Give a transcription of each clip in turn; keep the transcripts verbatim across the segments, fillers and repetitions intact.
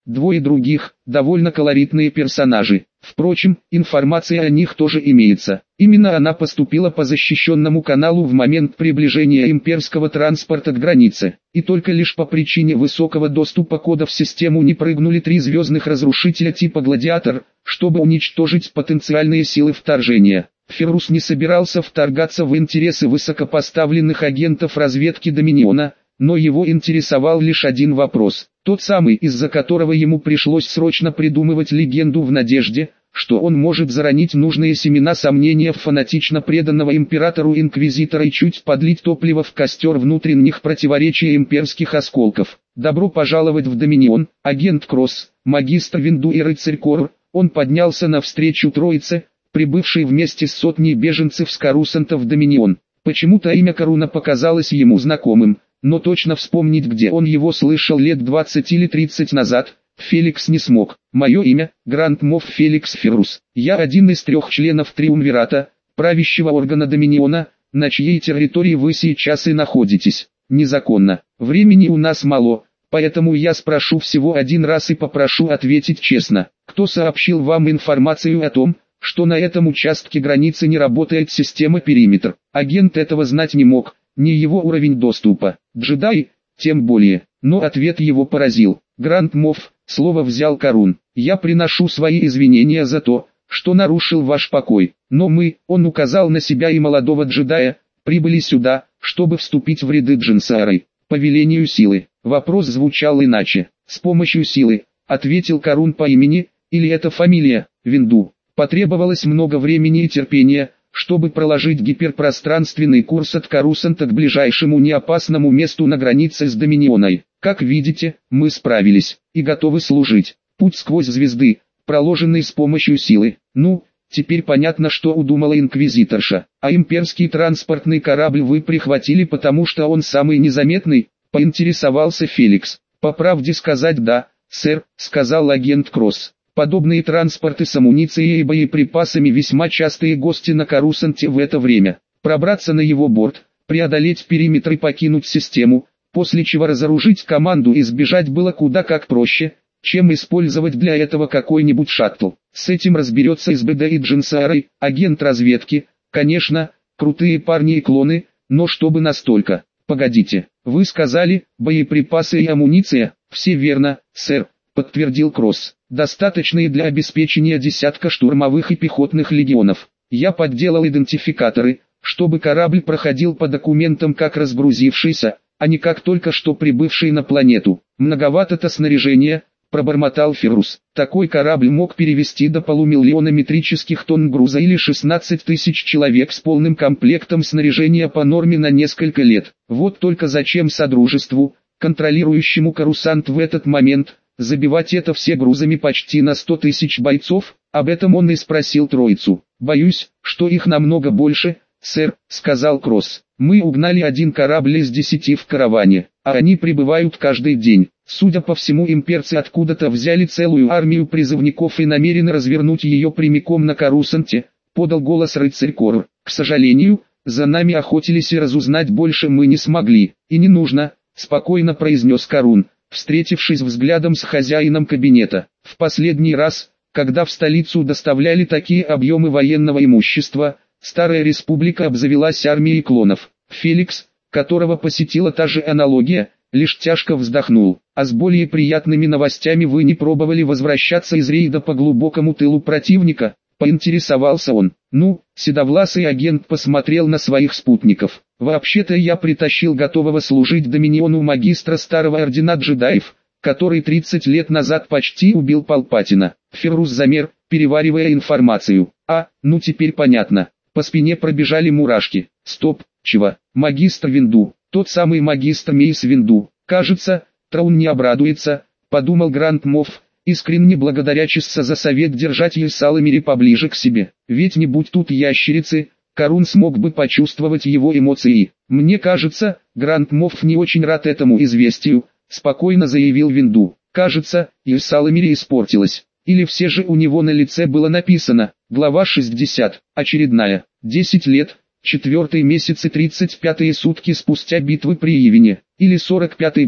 Двое других, довольно колоритные персонажи. Впрочем, информация о них тоже имеется. Именно она поступила по защищенному каналу в момент приближения имперского транспорта к границе. И только лишь по причине высокого доступа кода в систему не прыгнули три звездных разрушителя типа «Гладиатор», чтобы уничтожить потенциальные силы вторжения. Феррус не собирался вторгаться в интересы высокопоставленных агентов разведки Доминиона, но его интересовал лишь один вопрос, тот самый, из-за которого ему пришлось срочно придумывать легенду в надежде, что он может заронить нужные семена сомнения в фанатично преданного императору инквизитора и чуть подлить топливо в костер внутренних противоречий имперских осколков. Добро пожаловать в Доминион, агент Кросс, магистр Винду и рыцарь Корр. Он поднялся навстречу троице, прибывшей вместе с сотней беженцев с Корусанта в Доминион. Почему-то имя Коруна показалось ему знакомым, но точно вспомнить, где он его слышал лет двадцать или тридцать назад, Феликс не смог. Мое имя – Гранд Мофф Феликс Феррус. Я один из трех членов Триумвирата, правящего органа Доминиона, на чьей территории вы сейчас и находитесь. Незаконно. Времени у нас мало, поэтому я спрошу всего один раз и попрошу ответить честно. Кто сообщил вам информацию о том, что на этом участке границы не работает система периметр? Агент этого знать не мог. Не его уровень доступа. Джедай, тем более. Но ответ его поразил. Гранд Мофф, слово взял Корун. Я приношу свои извинения за то, что нарушил ваш покой. Но мы, он указал на себя и молодого джедая, прибыли сюда, чтобы вступить в ряды Джинсары. По велению силы. Вопрос звучал иначе. С помощью силы, ответил Корун по имени, или это фамилия, Винду. Потребовалось много времени и терпения, чтобы проложить гиперпространственный курс от Корусанта к ближайшему неопасному месту на границе с Доминионой. Как видите, мы справились, и готовы служить. Путь сквозь звезды, проложенный с помощью силы. Ну, теперь понятно, что удумала инквизиторша. А имперский транспортный корабль вы прихватили, потому что он самый незаметный, поинтересовался Феликс. По правде сказать, да, сэр, сказал агент Кросс. Подобные транспорты с амуницией и боеприпасами весьма частые гости на Корусанте в это время. Пробраться на его борт, преодолеть периметр и покинуть систему, после чего разоружить команду и сбежать было куда как проще, чем использовать для этого какой-нибудь шаттл. С этим разберется СБД и Джинсары, агент разведки, конечно, крутые парни и клоны, но чтобы настолько. Погодите, вы сказали, боеприпасы и амуниция? Все верно, сэр, подтвердил Кросс. Достаточные для обеспечения десятка штурмовых и пехотных легионов. Я подделал идентификаторы, чтобы корабль проходил по документам как разгрузившийся, а не как только что прибывший на планету. Многовато-то снаряжения, пробормотал Феррус. Такой корабль мог перевезти до полумиллиона метрических тонн груза или шестнадцать тысяч человек с полным комплектом снаряжения по норме на несколько лет. Вот только зачем Содружеству, контролирующему Корусант в этот момент, забивать это все грузами почти на сто тысяч бойцов? Об этом он и спросил троицу. Боюсь, что их намного больше, сэр, сказал Кросс. Мы угнали один корабль из десяти в караване, а они прибывают каждый день. Судя по всему, имперцы откуда-то взяли целую армию призывников и намерены развернуть ее прямиком на Корусанте, подал голос рыцарь Корр. К сожалению, за нами охотились и разузнать больше мы не смогли. И не нужно, спокойно произнес Корун, встретившись взглядом с хозяином кабинета. В последний раз, когда в столицу доставляли такие объемы военного имущества, Старая Республика обзавелась армией клонов. Феликс, которого посетила та же аналогия, лишь тяжко вздохнул. А с более приятными новостями вы не пробовали возвращаться из рейда по глубокому тылу противника? Поинтересовался он. Ну, седовласый агент посмотрел на своих спутников. Вообще-то я притащил готового служить Доминиону магистра старого ордена джедаев, который тридцать лет назад почти убил Палпатина. Феррус замер, переваривая информацию. А, ну теперь понятно. По спине пробежали мурашки. Стоп, чего? Магистр Винду, тот самый магистр Мейс Винду. Кажется, Траун не обрадуется, подумал Гранд Мофф, искренне благодарячиться за совет держать Ельсаламири поближе к себе. Ведь не будь тут ящерицы, Корун смог бы почувствовать его эмоции. Мне кажется, Гранд Мофф не очень рад этому известию, спокойно заявил Винду. Кажется, Ельсаламири испортилась. Или все же у него на лице было написано, глава шестьдесят, очередная, десять лет, четвертый месяц и тридцать пятые сутки спустя битвы при Ивине, или сорок пятый год,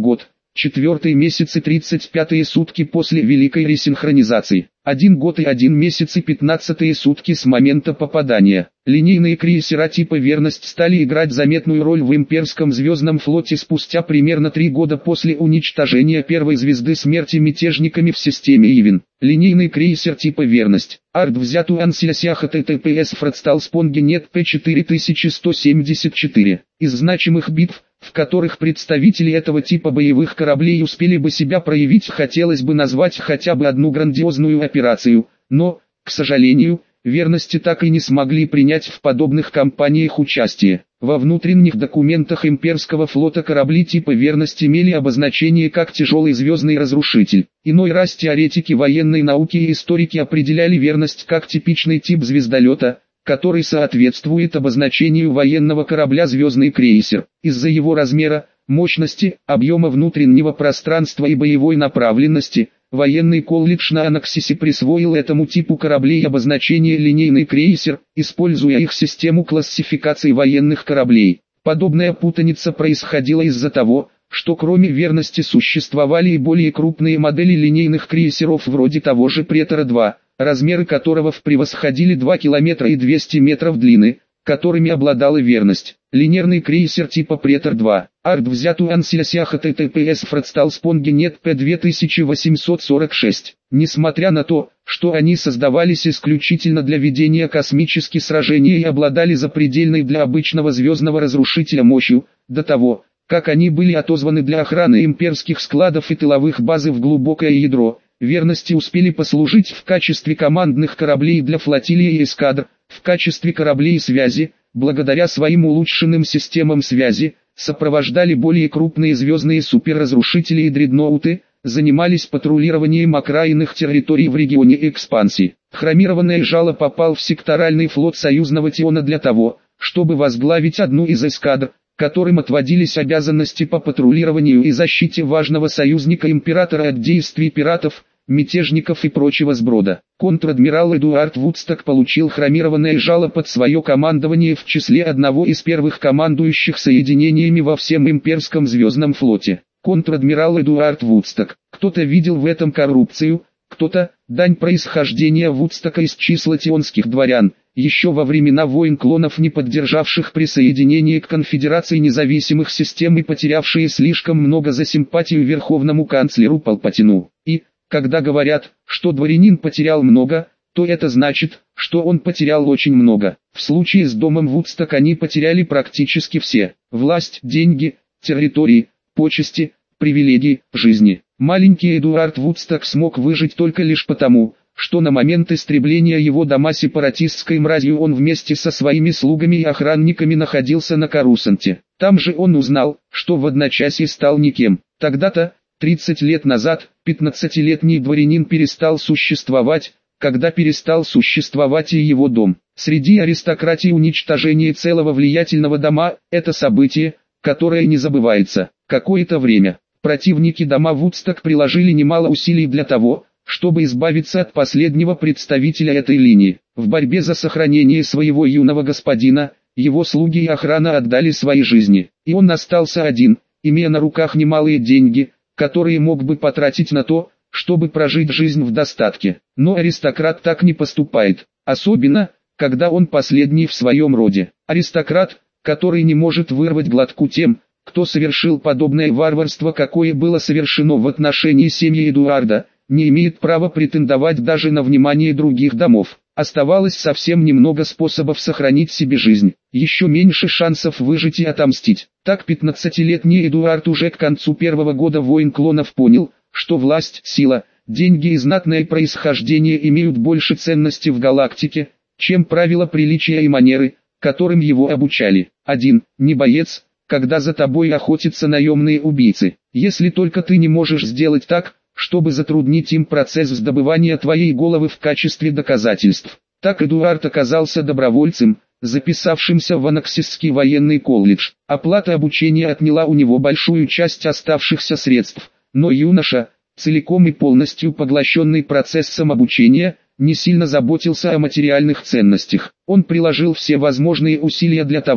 четвертый месяц и тридцать пятые сутки после Великой ресинхронизации, один год и один месяц и пятнадцатые сутки с момента попадания. Линейные крейсера типа «Верность» стали играть заметную роль в имперском звездном флоте спустя примерно три года после уничтожения первой звезды смерти мятежниками в системе Ивен. Линейный крейсер типа «Верность» Арт взят у Ансиасяха ТТПС Фрадсталспонгенет П четыре тысячи сто семьдесят четыре. Из значимых битв, в которых представители этого типа боевых кораблей успели бы себя проявить, хотелось бы назвать хотя бы одну грандиозную операцию, но, к сожалению, «Верности» так и не смогли принять в подобных кампаниях участие. Во внутренних документах имперского флота корабли типа «Верность» имели обозначение как «тяжелый звездный разрушитель». Иной раз теоретики военной науки и историки определяли «Верность» как типичный тип звездолета, который соответствует обозначению военного корабля «Звездный крейсер». Из-за его размера, мощности, объема внутреннего пространства и боевой направленности, военный колледж на Анаксисе присвоил этому типу кораблей обозначение «линейный крейсер», используя их систему классификации военных кораблей. Подобная путаница происходила из-за того, что кроме «Верности» существовали и более крупные модели линейных крейсеров вроде того же «Претора-два», размеры которого превосходили два километра и двести метров длины, которыми обладала «Верность». Линейный крейсер типа «Претор-два» Арт взят у Ансиасяха ТТПС Фрадсталспонгенет П две тысячи восемьсот сорок шесть. Несмотря на то, что они создавались исключительно для ведения космических сражений и обладали запредельной для обычного звездного разрушителя мощью, до того, как они были отозваны для охраны имперских складов и тыловых баз в глубокое ядро, «Верности» успели послужить в качестве командных кораблей для флотилии и эскадр, в качестве кораблей связи, благодаря своим улучшенным системам связи, сопровождали более крупные звездные суперразрушители и дредноуты, занимались патрулированием окраинных территорий в регионе экспансии. Хромированное жало попал в секторальный флот союзного Тиона для того, чтобы возглавить одну из эскадр, которым отводились обязанности по патрулированию и защите важного союзника императора от действий пиратов, мятежников и прочего сброда. Контр-адмирал Эдуард Вудсток получил хромированное жало под свое командование в числе одного из первых командующих соединениями во всем имперском звездном флоте. Контр-адмирал Эдуард Вудсток. Кто-то видел в этом коррупцию, кто-то – дань происхождения Вудстока из числа тионских дворян, еще во времена войн клонов, не поддержавших присоединение к конфедерации независимых систем и потерявшие слишком много за симпатию верховному канцлеру Палпатину. И, когда говорят, что дворянин потерял много, то это значит, что он потерял очень много. В случае с домом Вудсток они потеряли практически все: власть, деньги, территории, почести, привилегии, жизни. Маленький Эдуард Вудсток смог выжить только лишь потому, что на момент истребления его дома сепаратистской мразью он вместе со своими слугами и охранниками находился на Корусанте. Там же он узнал, что в одночасье стал никем. Тогда-то, тридцать лет назад, пятнадцатилетний дворянин перестал существовать, когда перестал существовать и его дом. Среди аристократии уничтожение целого влиятельного дома – это событие, которое не забывается. Какое-то время противники дома Вудсток приложили немало усилий для того, чтобы избавиться от последнего представителя этой линии. В борьбе за сохранение своего юного господина, его слуги и охрана отдали свои жизни, и он остался один, имея на руках немалые деньги, которые мог бы потратить на то, чтобы прожить жизнь в достатке. Но аристократ так не поступает, особенно, когда он последний в своем роде. Аристократ, который не может вырвать глотку тем, кто совершил подобное варварство, какое было совершено в отношении семьи Эдуарда, не имеет права претендовать даже на внимание других домов. Оставалось совсем немного способов сохранить себе жизнь, еще меньше шансов выжить и отомстить. Так пятнадцатилетний Эдуард уже к концу первого года войн клонов понял, что власть, сила, деньги и знатное происхождение имеют больше ценности в галактике, чем правила приличия и манеры, которым его обучали. Один, не боец, когда за тобой охотятся наемные убийцы. Если только ты не можешь сделать так, чтобы затруднить им процесс добывания твоей головы в качестве доказательств. Так Эдуард оказался добровольцем, записавшимся в Анаксисский военный колледж. Оплата обучения отняла у него большую часть оставшихся средств, но юноша, целиком и полностью поглощенный процессом обучения, не сильно заботился о материальных ценностях. Он приложил все возможные усилия для того,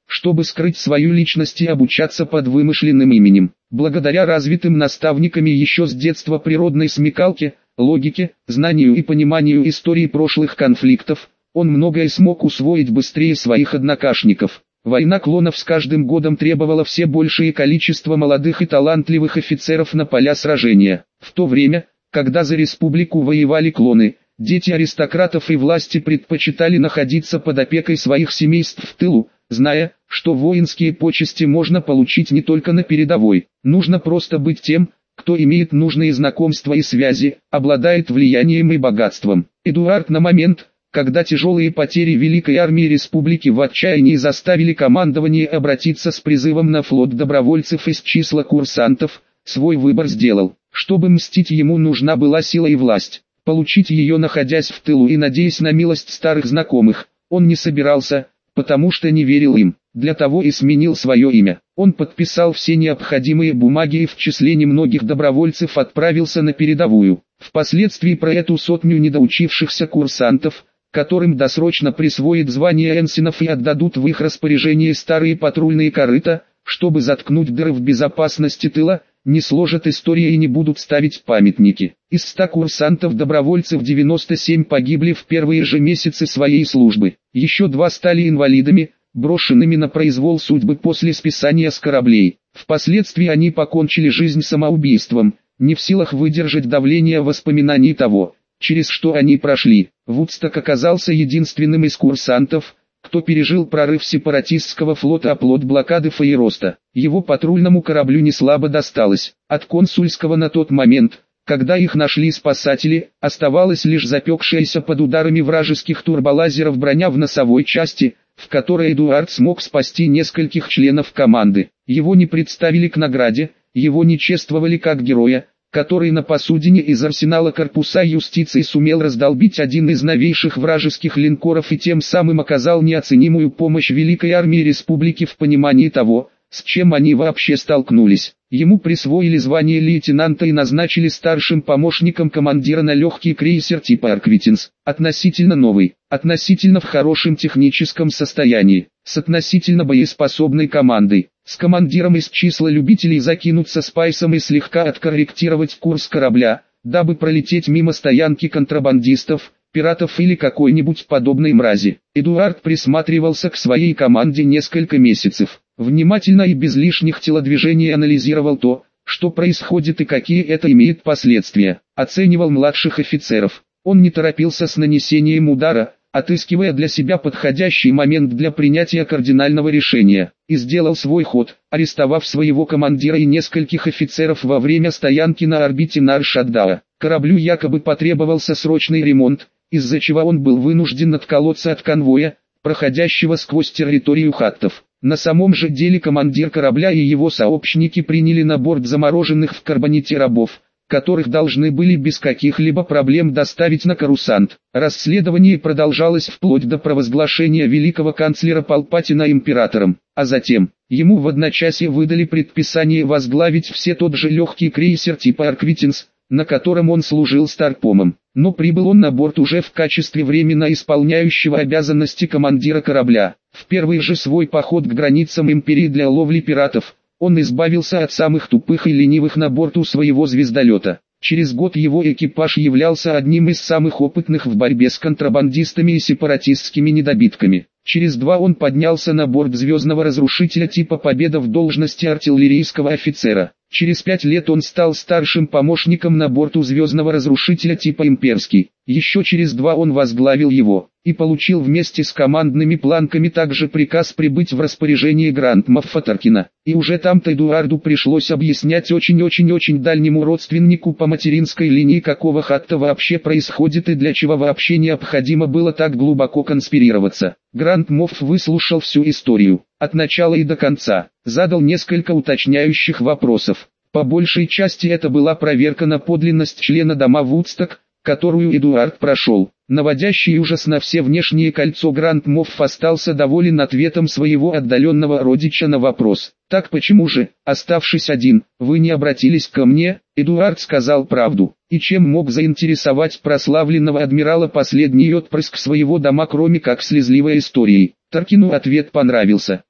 чтобы скрыть свою личность и обучаться под вымышленным именем. Благодаря развитым наставниками еще с детства природной смекалке, логике, знанию и пониманию истории прошлых конфликтов, он многое смог усвоить быстрее своих однокашников. Война клонов с каждым годом требовала все большее количество молодых и талантливых офицеров на поля сражения. В то время, когда за республику воевали клоны, дети аристократов и власти предпочитали находиться под опекой своих семейств в тылу, зная, что воинские почести можно получить не только на передовой. Нужно просто быть тем, кто имеет нужные знакомства и связи, обладает влиянием и богатством. Эдуард на момент, когда тяжелые потери Великой армии республики в отчаянии заставили командование обратиться с призывом на флот добровольцев из числа курсантов, свой выбор сделал. Чтобы мстить, ему нужна была сила и власть. Получить ее, находясь в тылу и надеясь на милость старых знакомых, он не собирался, потому что не верил им. Для того и сменил свое имя. Он подписал все необходимые бумаги и в числе немногих добровольцев отправился на передовую. Впоследствии про эту сотню недоучившихся курсантов, которым досрочно присвоят звание энсинов и отдадут в их распоряжение старые патрульные корыта, чтобы заткнуть дыры в безопасности тыла, не сложат истории и не будут ставить памятники. Из ста курсантов-добровольцев девяносто семь погибли в первые же месяцы своей службы. Еще два стали инвалидами, брошенными на произвол судьбы после списания с кораблей. Впоследствии они покончили жизнь самоубийством, не в силах выдержать давление воспоминаний того, через что они прошли. Вудсток оказался единственным из курсантов, кто пережил прорыв сепаратистского флота оплот блокады Фаероста. Его патрульному кораблю не слабо досталось. От консульского на тот момент, когда их нашли спасатели, оставалась лишь запекшаяся под ударами вражеских турболазеров броня в носовой части, в которой Эдуард смог спасти нескольких членов команды. Его не представили к награде, его не чествовали как героя, который на посудине из арсенала корпуса юстиции сумел раздолбить один из новейших вражеских линкоров и тем самым оказал неоценимую помощь Великой армии республики в понимании того, с чем они вообще столкнулись. Ему присвоили звание лейтенанта и назначили старшим помощником командира на легкий крейсер типа Арквитинс, относительно новый, относительно в хорошем техническом состоянии, с относительно боеспособной командой, с командиром из числа любителей закинуться спайсом и слегка откорректировать курс корабля, дабы пролететь мимо стоянки контрабандистов, пиратов или какой-нибудь подобной мрази. Эдуард присматривался к своей команде несколько месяцев. Внимательно и без лишних телодвижений анализировал то, что происходит и какие это имеет последствия. Оценивал младших офицеров. Он не торопился с нанесением удара, отыскивая для себя подходящий момент для принятия кардинального решения. И сделал свой ход, арестовав своего командира и нескольких офицеров во время стоянки на орбите Нар-Шаддаа. Кораблю якобы потребовался срочный ремонт, из-за чего он был вынужден отколоться от конвоя, проходящего сквозь территорию хаттов. На самом же деле командир корабля и его сообщники приняли на борт замороженных в карбоните рабов, которых должны были без каких-либо проблем доставить на Корусант. Расследование продолжалось вплоть до провозглашения великого канцлера Палпатина императором, а затем, ему в одночасье выдали предписание возглавить все тот же легкий крейсер типа Арквитинс, на котором он служил старпомом. Но прибыл он на борт уже в качестве временно исполняющего обязанности командира корабля. В первый же свой поход к границам империи для ловли пиратов, он избавился от самых тупых и ленивых на борту своего звездолета. Через год его экипаж являлся одним из самых опытных в борьбе с контрабандистами и сепаратистскими недобитками. Через два он поднялся на борт звездного разрушителя типа «Победа» в должности артиллерийского офицера. Через пять лет он стал старшим помощником на борту звездного разрушителя типа «Имперский». Еще через два он возглавил его, и получил вместе с командными планками также приказ прибыть в распоряжение Гранд-Моффа Таркина. И уже там-то Эдуарду пришлось объяснять очень-очень-очень дальнему родственнику по материнской линии, какого хатта вообще происходит и для чего вообще необходимо было так глубоко конспирироваться. Гранд-Мофф выслушал всю историю, от начала и до конца, задал несколько уточняющих вопросов. По большей части это была проверка на подлинность члена дома Вудсток, которую Эдуард прошел. Наводящий ужас на все внешнее кольцо Гранд-Мофф остался доволен ответом своего отдаленного родича на вопрос. «Так почему же, оставшись один, вы не обратились ко мне?» Эдуард сказал правду. И чем мог заинтересовать прославленного адмирала последний отпрыск своего дома, кроме как слезливой историей? Таркину ответ понравился.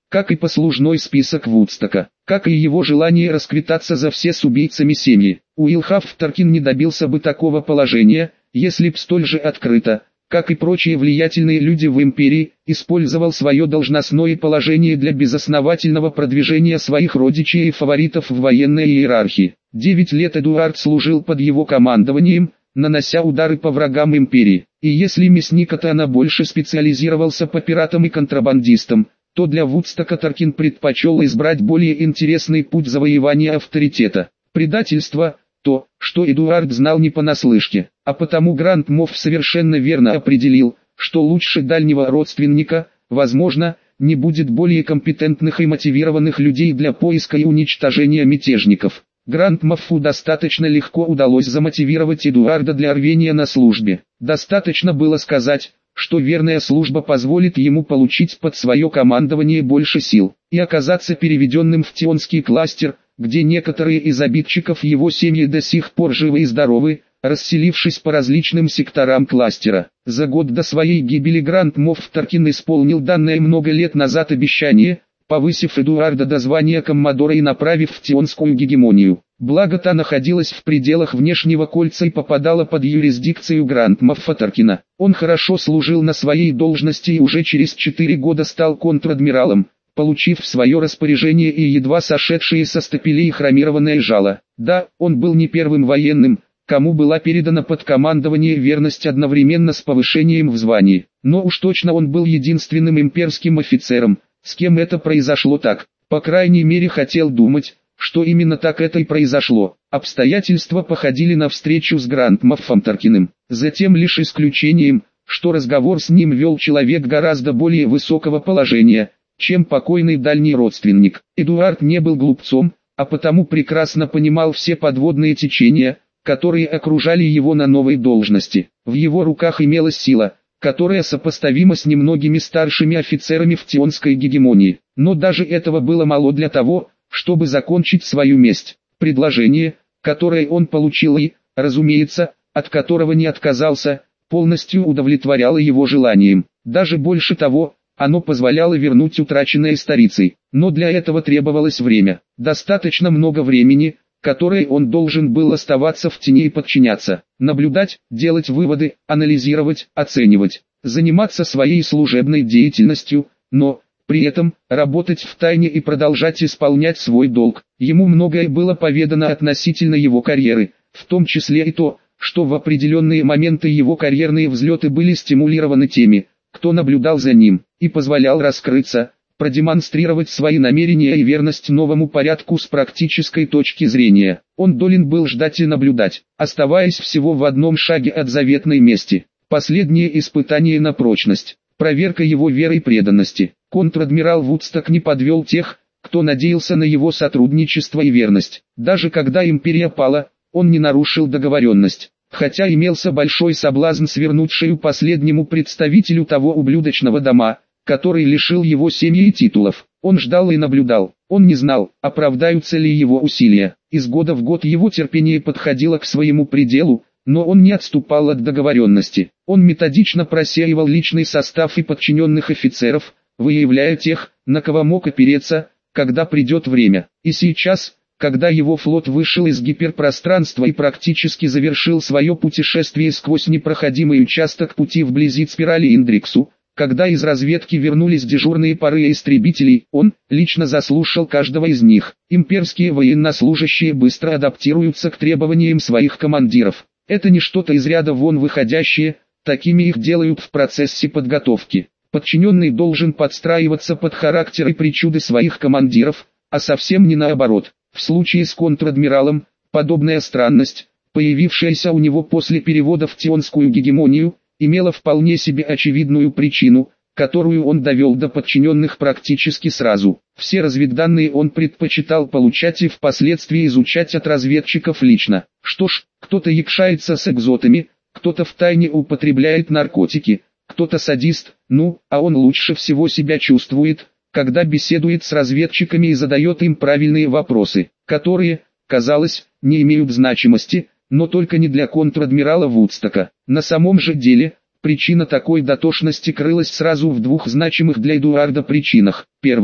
как и послужной список Вудстока, как и его желание расквитаться за все с убийцами семьи. Уилл Хаффторкин не добился бы такого положения, если б столь же открыто, как и прочие влиятельные люди в империи, использовал свое должностное положение для безосновательного продвижения своих родичей и фаворитов в военной иерархии. Девять лет Эдуард служил под его командованием, нанося удары по врагам империи. И если мясник Атана больше специализировался по пиратам и контрабандистам, то для Вудстока Торкин предпочел избрать более интересный путь завоевания авторитета. Предательство – то, что Эдуард знал не понаслышке, а потому Гранд Мофф совершенно верно определил, что лучше дальнего родственника, возможно, не будет более компетентных и мотивированных людей для поиска и уничтожения мятежников. Гранд Моффу достаточно легко удалось замотивировать Эдуарда для рвения на службе. Достаточно было сказать, что верная служба позволит ему получить под свое командование больше сил, и оказаться переведенным в Тионский кластер, где некоторые из обидчиков его семьи до сих пор живы и здоровы, расселившись по различным секторам кластера. За год до своей гибели Гранд Мофф Торкин исполнил данное много лет назад обещание, повысив Эдуарда до звания коммодора и направив в Тионскую гегемонию. Благо та находилась в пределах внешнего кольца и попадала под юрисдикцию Гранд Моффа Торкина. Он хорошо служил на своей должности и уже через четыре года стал контр-адмиралом, получив в свое распоряжение и едва сошедшие со стапелей хромированное жало. Да, он был не первым военным, кому была передана под командование верность одновременно с повышением в звании, но уж точно он был единственным имперским офицером, с кем это произошло так. По крайней мере хотел думать, что именно так это и произошло. Обстоятельства походили на встречу с Гранд Моффом Торкиным, затем лишь исключением, что разговор с ним вел человек гораздо более высокого положения, чем покойный дальний родственник. Эдуард не был глупцом, а потому прекрасно понимал все подводные течения, которые окружали его на новой должности. В его руках имелась сила, которая сопоставима с немногими старшими офицерами в Тионской гегемонии. Но даже этого было мало для того, чтобы закончить свою месть. Предложение, которое он получил и, разумеется, от которого не отказался, полностью удовлетворяло его желаниям. Даже больше того, оно позволяло вернуть утраченное старицей, но для этого требовалось время, достаточно много времени, которое он должен был оставаться в тени и подчиняться, наблюдать, делать выводы, анализировать, оценивать, заниматься своей служебной деятельностью, но, при этом, работать в тайне и продолжать исполнять свой долг. Ему многое было поведано относительно его карьеры, в том числе и то, что в определенные моменты его карьерные взлеты были стимулированы теми, кто наблюдал за ним, и позволял раскрыться, продемонстрировать свои намерения и верность новому порядку с практической точки зрения. Он должен был ждать и наблюдать, оставаясь всего в одном шаге от заветной мести. Последнее испытание на прочность, проверка его веры и преданности. Контр-адмирал Вудсток не подвел тех, кто надеялся на его сотрудничество и верность. Даже когда империя пала, он не нарушил договоренность. Хотя имелся большой соблазн свернуть шею последнему представителю того ублюдочного дома, который лишил его семьи и титулов. Он ждал и наблюдал. Он не знал, оправдаются ли его усилия. Из года в год его терпение подходило к своему пределу, но он не отступал от договоренности. Он методично просеивал личный состав и подчиненных офицеров, выявляя тех, на кого мог опереться, когда придет время. И сейчас, когда его флот вышел из гиперпространства и практически завершил свое путешествие сквозь непроходимый участок пути вблизи спирали Индриксу, когда из разведки вернулись дежурные пары истребителей, он лично заслушал каждого из них. Имперские военнослужащие быстро адаптируются к требованиям своих командиров. Это не что-то из ряда вон выходящее, такими их делают в процессе подготовки. Подчиненный должен подстраиваться под характер и причуды своих командиров, а совсем не наоборот. В случае с контр-адмиралом, подобная странность, появившаяся у него после перевода в Тионскую гегемонию, имела вполне себе очевидную причину, которую он довел до подчиненных практически сразу. Все разведданные он предпочитал получать и впоследствии изучать от разведчиков лично. Что ж, кто-то якшается с экзотами, кто-то втайне употребляет наркотики, кто-то садист, ну, а он лучше всего себя чувствует, когда беседует с разведчиками и задает им правильные вопросы, которые, казалось, не имеют значимости, но только не для контр-адмирала Вудстока. На самом же деле, причина такой дотошности крылась сразу в двух значимых для Эдуарда причинах. Первая.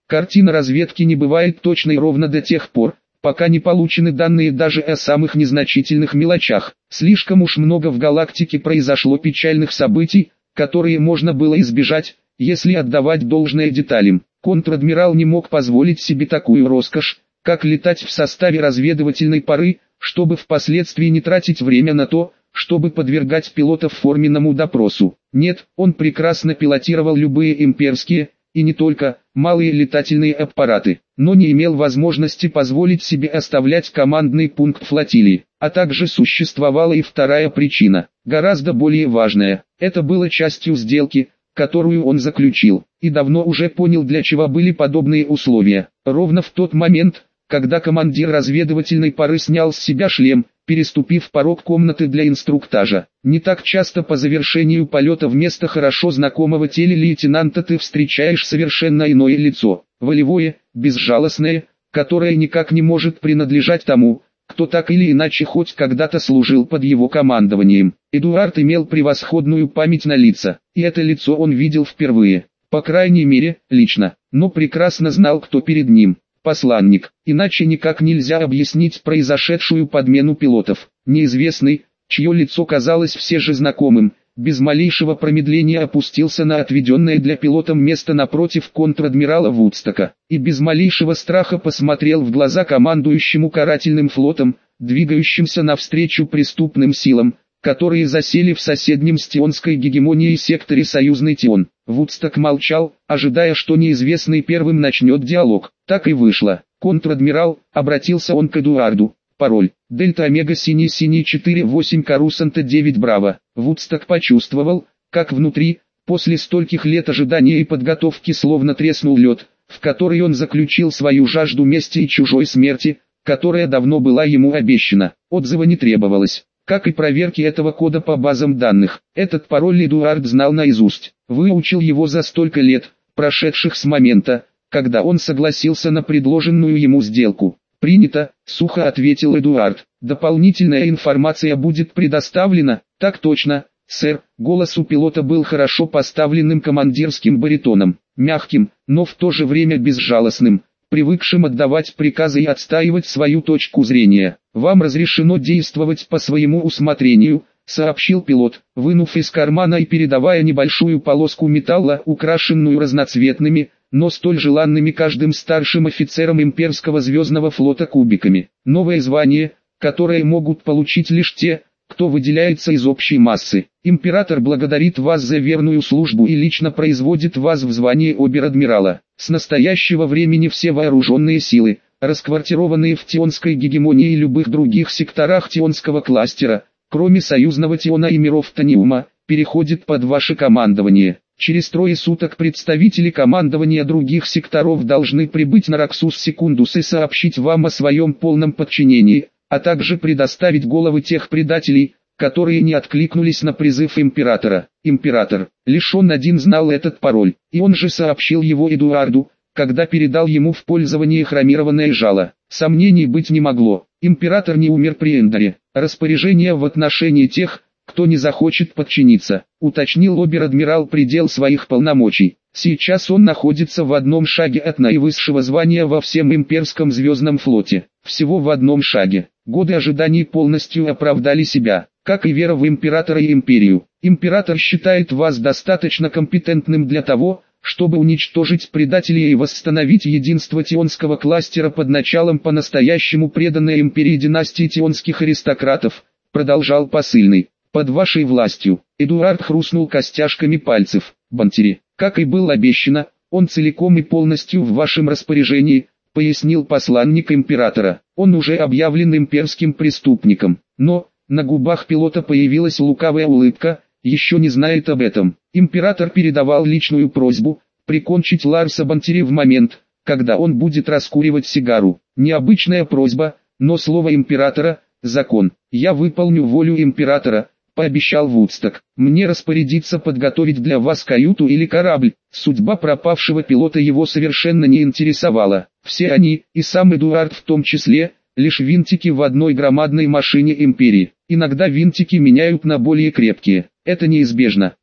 Картина разведки не бывает точной ровно до тех пор, пока не получены данные даже о самых незначительных мелочах. Слишком уж много в галактике произошло печальных событий, которые можно было избежать, если отдавать должное деталям. Контр-адмирал не мог позволить себе такую роскошь, как летать в составе разведывательной пары, чтобы впоследствии не тратить время на то, чтобы подвергать пилотов форменному допросу. Нет, он прекрасно пилотировал любые имперские, и не только, малые летательные аппараты, но не имел возможности позволить себе оставлять командный пункт флотилии. А также существовала и вторая причина, гораздо более важная. Это было частью сделки, которую он заключил, и давно уже понял, для чего были подобные условия. Ровно в тот момент, когда командир разведывательной пары снял с себя шлем, переступив порог комнаты для инструктажа. Не так часто по завершению полета вместо хорошо знакомого теле-лейтенанта ты встречаешь совершенно иное лицо, волевое, безжалостное, которое никак не может принадлежать тому, кто так или иначе хоть когда-то служил под его командованием. Эдуард имел превосходную память на лица, и это лицо он видел впервые, по крайней мере, лично, но прекрасно знал, кто перед ним. Посланник, иначе никак нельзя объяснить произошедшую подмену пилотов. Неизвестный, чье лицо казалось все же знакомым, без малейшего промедления опустился на отведенное для пилота место напротив контр-адмирала Вудстока, и без малейшего страха посмотрел в глаза командующему карательным флотом, двигающимся навстречу преступным силам, которые засели в соседнем с тионской гегемонией секторе союзный Тион. Вудсток молчал, ожидая, что неизвестный первым начнет диалог. Так и вышло. Контр-адмирал, обратился он к Эдуарду. Пароль: Дельта Омега Синий Синий четыре восемь Карусанта девять Браво. Вудсток почувствовал, как внутри, после стольких лет ожидания и подготовки, словно треснул лед, в который он заключил свою жажду мести и чужой смерти, которая давно была ему обещана. Отзыва не требовалось, как и проверки этого кода по базам данных. Этот пароль Эдуард знал наизусть, выучил его за столько лет, прошедших с момента, когда он согласился на предложенную ему сделку. «Принято», — сухо ответил Эдуард. «Дополнительная информация будет предоставлена». «Так точно, сэр». Голос у пилота был хорошо поставленным командирским баритоном, мягким, но в то же время безжалостным, привыкшим отдавать приказы и отстаивать свою точку зрения. «Вам разрешено действовать по своему усмотрению», — сообщил пилот, вынув из кармана и передавая небольшую полоску металла, украшенную разноцветными, но столь желанными каждым старшим офицером имперского звездного флота кубиками. Новое звание, которое могут получить лишь те, кто выделяется из общей массы. Император благодарит вас за верную службу и лично производит вас в звании обер-адмирала. С настоящего времени все вооруженные силы, расквартированные в Тионской гегемонии и любых других секторах Тионского кластера, кроме союзного Тиона и миров Таниума, переходят под ваше командование. Через трое суток представители командования других секторов должны прибыть на Раксус Секундус и сообщить вам о своем полном подчинении, а также предоставить головы тех предателей, которые не откликнулись на призыв императора. Император, лишь он один знал этот пароль, и он же сообщил его Эдуарду, когда передал ему в пользование хромированное жало. Сомнений быть не могло, император не умер при Эндоре. Распоряжение в отношении тех, кто не захочет подчиниться, уточнил обер-адмирал предел своих полномочий. Сейчас он находится в одном шаге от наивысшего звания во всем имперском звездном флоте. Всего в одном шаге. Годы ожиданий полностью оправдали себя, как и вера в императора и империю. Император считает вас достаточно компетентным для того, чтобы уничтожить предателей и восстановить единство Тионского кластера под началом по-настоящему преданной империи династии тионских аристократов, продолжал посыльный. Под вашей властью. Эдуард хрустнул костяшками пальцев. Бантери, как и было обещано, он целиком и полностью в вашем распоряжении, пояснил посланник императора. Он уже объявлен имперским преступником. Но, на губах пилота появилась лукавая улыбка, еще не знает об этом. Император передавал личную просьбу, прикончить Ларса Бантери в момент, когда он будет раскуривать сигару. Необычная просьба, но слово императора – закон. Я выполню волю императора, пообещал Вудсток. Мне распорядиться подготовить для вас каюту или корабль. Судьба пропавшего пилота его совершенно не интересовала. Все они, и сам Эдуард в том числе, лишь винтики в одной громадной машине империи. Иногда винтики меняют на более крепкие. Это неизбежно.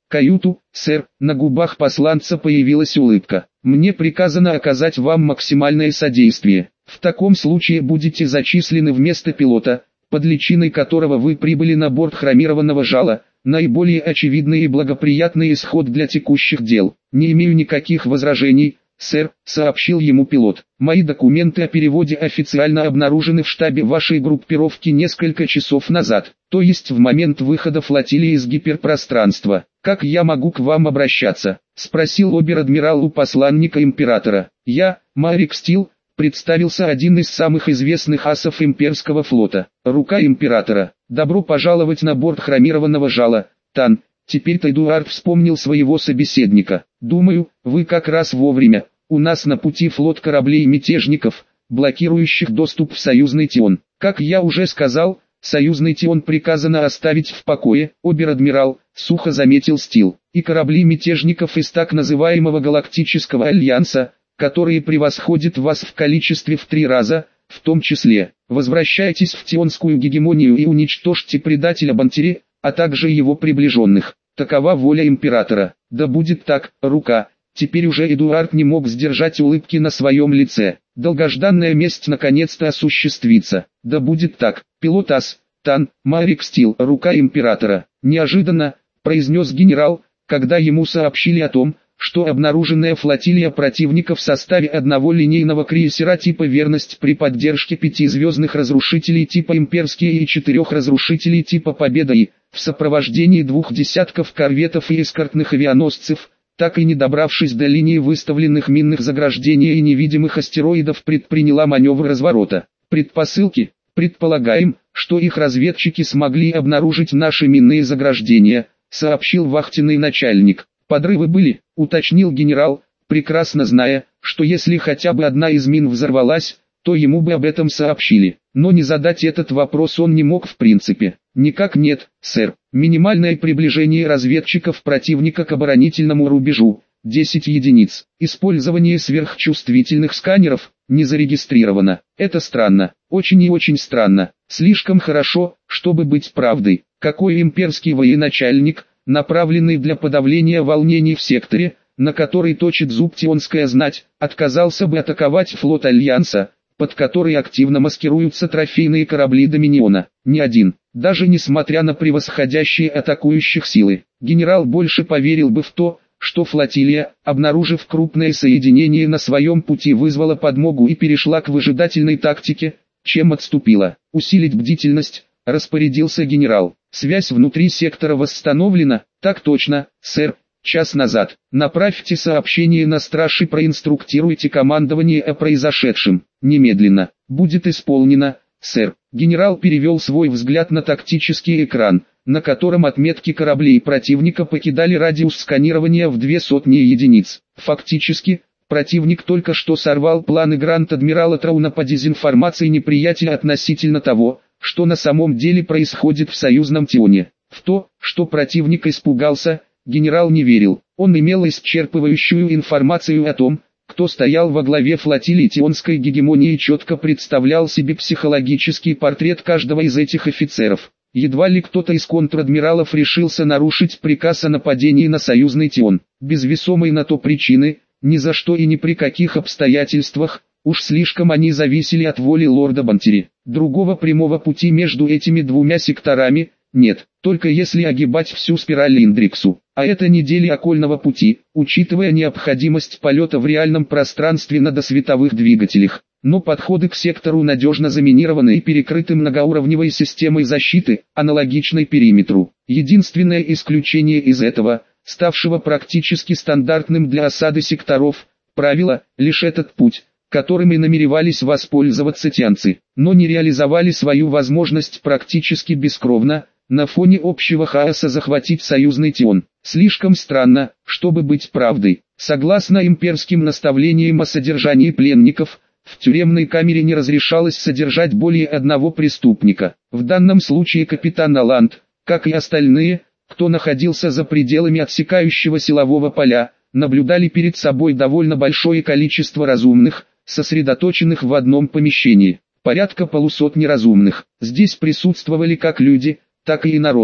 каюту, сэр». На губах посланца появилась улыбка. «Мне приказано оказать вам максимальное содействие. В таком случае будете зачислены вместо пилота, под личиной которого вы прибыли на борт хромированного жала. Наиболее очевидный и благоприятный исход для текущих дел. Не имею никаких возражений, сэр», — сообщил ему пилот. «Мои документы о переводе официально обнаружены в штабе вашей группировки несколько часов назад, то есть в момент выхода флотилии из гиперпространства. Как я могу к вам обращаться?» — спросил обер-адмирал у посланника императора. «Я, Марик Стил», — представился один из самых известных асов имперского флота. «Рука императора. Добро пожаловать на борт хромированного жала, Тан». Теперь-то Эдуард вспомнил своего собеседника. «Думаю, вы как раз вовремя. У нас на пути флот кораблей-мятежников, блокирующих доступ в союзный Тион. Как я уже сказал, союзный Тион приказано оставить в покое, обер-адмирал», — сухо заметил Стил. «И корабли мятежников из так называемого Галактического Альянса, которые превосходят вас в количестве в три раза, в том числе. Возвращайтесь в Тионскую гегемонию и уничтожьте предателя Бантери, а также его приближенных. Такова воля императора. Да будет так, рука». Теперь уже Эдуард не мог сдержать улыбки на своем лице. Долгожданная месть наконец-то осуществится. Да будет так. Пилот ас, Тан, Марик Стил, рука императора. Неожиданно, произнес генерал, когда ему сообщили о том, что обнаруженная флотилия противника в составе одного линейного крейсера типа «Верность» при поддержке пяти звездных разрушителей типа «Имперские» и четырех разрушителей типа «Победа» и, в сопровождении двух десятков корветов и эскортных авианосцев, так и не добравшись до линии выставленных минных заграждений и невидимых астероидов, предприняла маневр разворота. Предпосылки: предполагаем, что их разведчики смогли обнаружить наши минные заграждения, сообщил вахтенный начальник. Подрывы были, уточнил генерал, прекрасно зная, что если хотя бы одна из мин взорвалась, то ему бы об этом сообщили. Но не задать этот вопрос он не мог в принципе. «Никак нет, сэр. Минимальное приближение разведчиков противника к оборонительному рубежу – десять единиц. Использование сверхчувствительных сканеров не зарегистрировано. Это странно, очень и очень странно. Слишком хорошо, чтобы быть правдой. Какой имперский военачальник, направленный для подавления волнений в секторе, на который точит зуб тионская знать, отказался бы атаковать флот Альянса, под который активно маскируются трофейные корабли Доминиона? Ни один. Даже несмотря на превосходящие атакующих силы, генерал больше поверил бы в то, что флотилия, обнаружив крупное соединение на своем пути, вызвала подмогу и перешла к выжидательной тактике, чем отступила. «Усилить бдительность», — распорядился генерал. «Связь внутри сектора восстановлена?» «Так точно, сэр. Час назад. Направьте сообщение на страж и проинструктируйте командование о произошедшем. Немедленно. Будет исполнено, сэр». Генерал перевел свой взгляд на тактический экран, на котором отметки кораблей противника покидали радиус сканирования в две сотни единиц. Фактически, противник только что сорвал планы Гранд-адмирала Трауна по дезинформации неприятеля относительно того, что на самом деле происходит в союзном Тионе. В то, что противник испугался, генерал не верил. Он имел исчерпывающую информацию о том, кто стоял во главе флотилии Тионской гегемонии и четко представлял себе психологический портрет каждого из этих офицеров. Едва ли кто-то из контр-адмиралов решился нарушить приказ о нападении на союзный Тион. Без весомой на то причины, ни за что и ни при каких обстоятельствах, уж слишком они зависели от воли лорда Бантери. Другого прямого пути между этими двумя секторами нет, только если огибать всю спираль Индриксу. А это недели окольного пути, учитывая необходимость полета в реальном пространстве на досветовых двигателях. Но подходы к сектору надежно заминированы и перекрыты многоуровневой системой защиты, аналогичной периметру. Единственное исключение из этого, ставшего практически стандартным для осады секторов, правило, лишь этот путь, которым и намеревались воспользоваться тианцы, но не реализовали свою возможность практически бескровно, на фоне общего хаоса захватить союзный Тион. Слишком странно, чтобы быть правдой. Согласно имперским наставлениям о содержании пленников, в тюремной камере не разрешалось содержать более одного преступника. В данном случае капитан Аланд, как и остальные, кто находился за пределами отсекающего силового поля, наблюдали перед собой довольно большое количество разумных, сосредоточенных в одном помещении. Порядка полусотни разумных. Здесь присутствовали как люди, так и инородцы.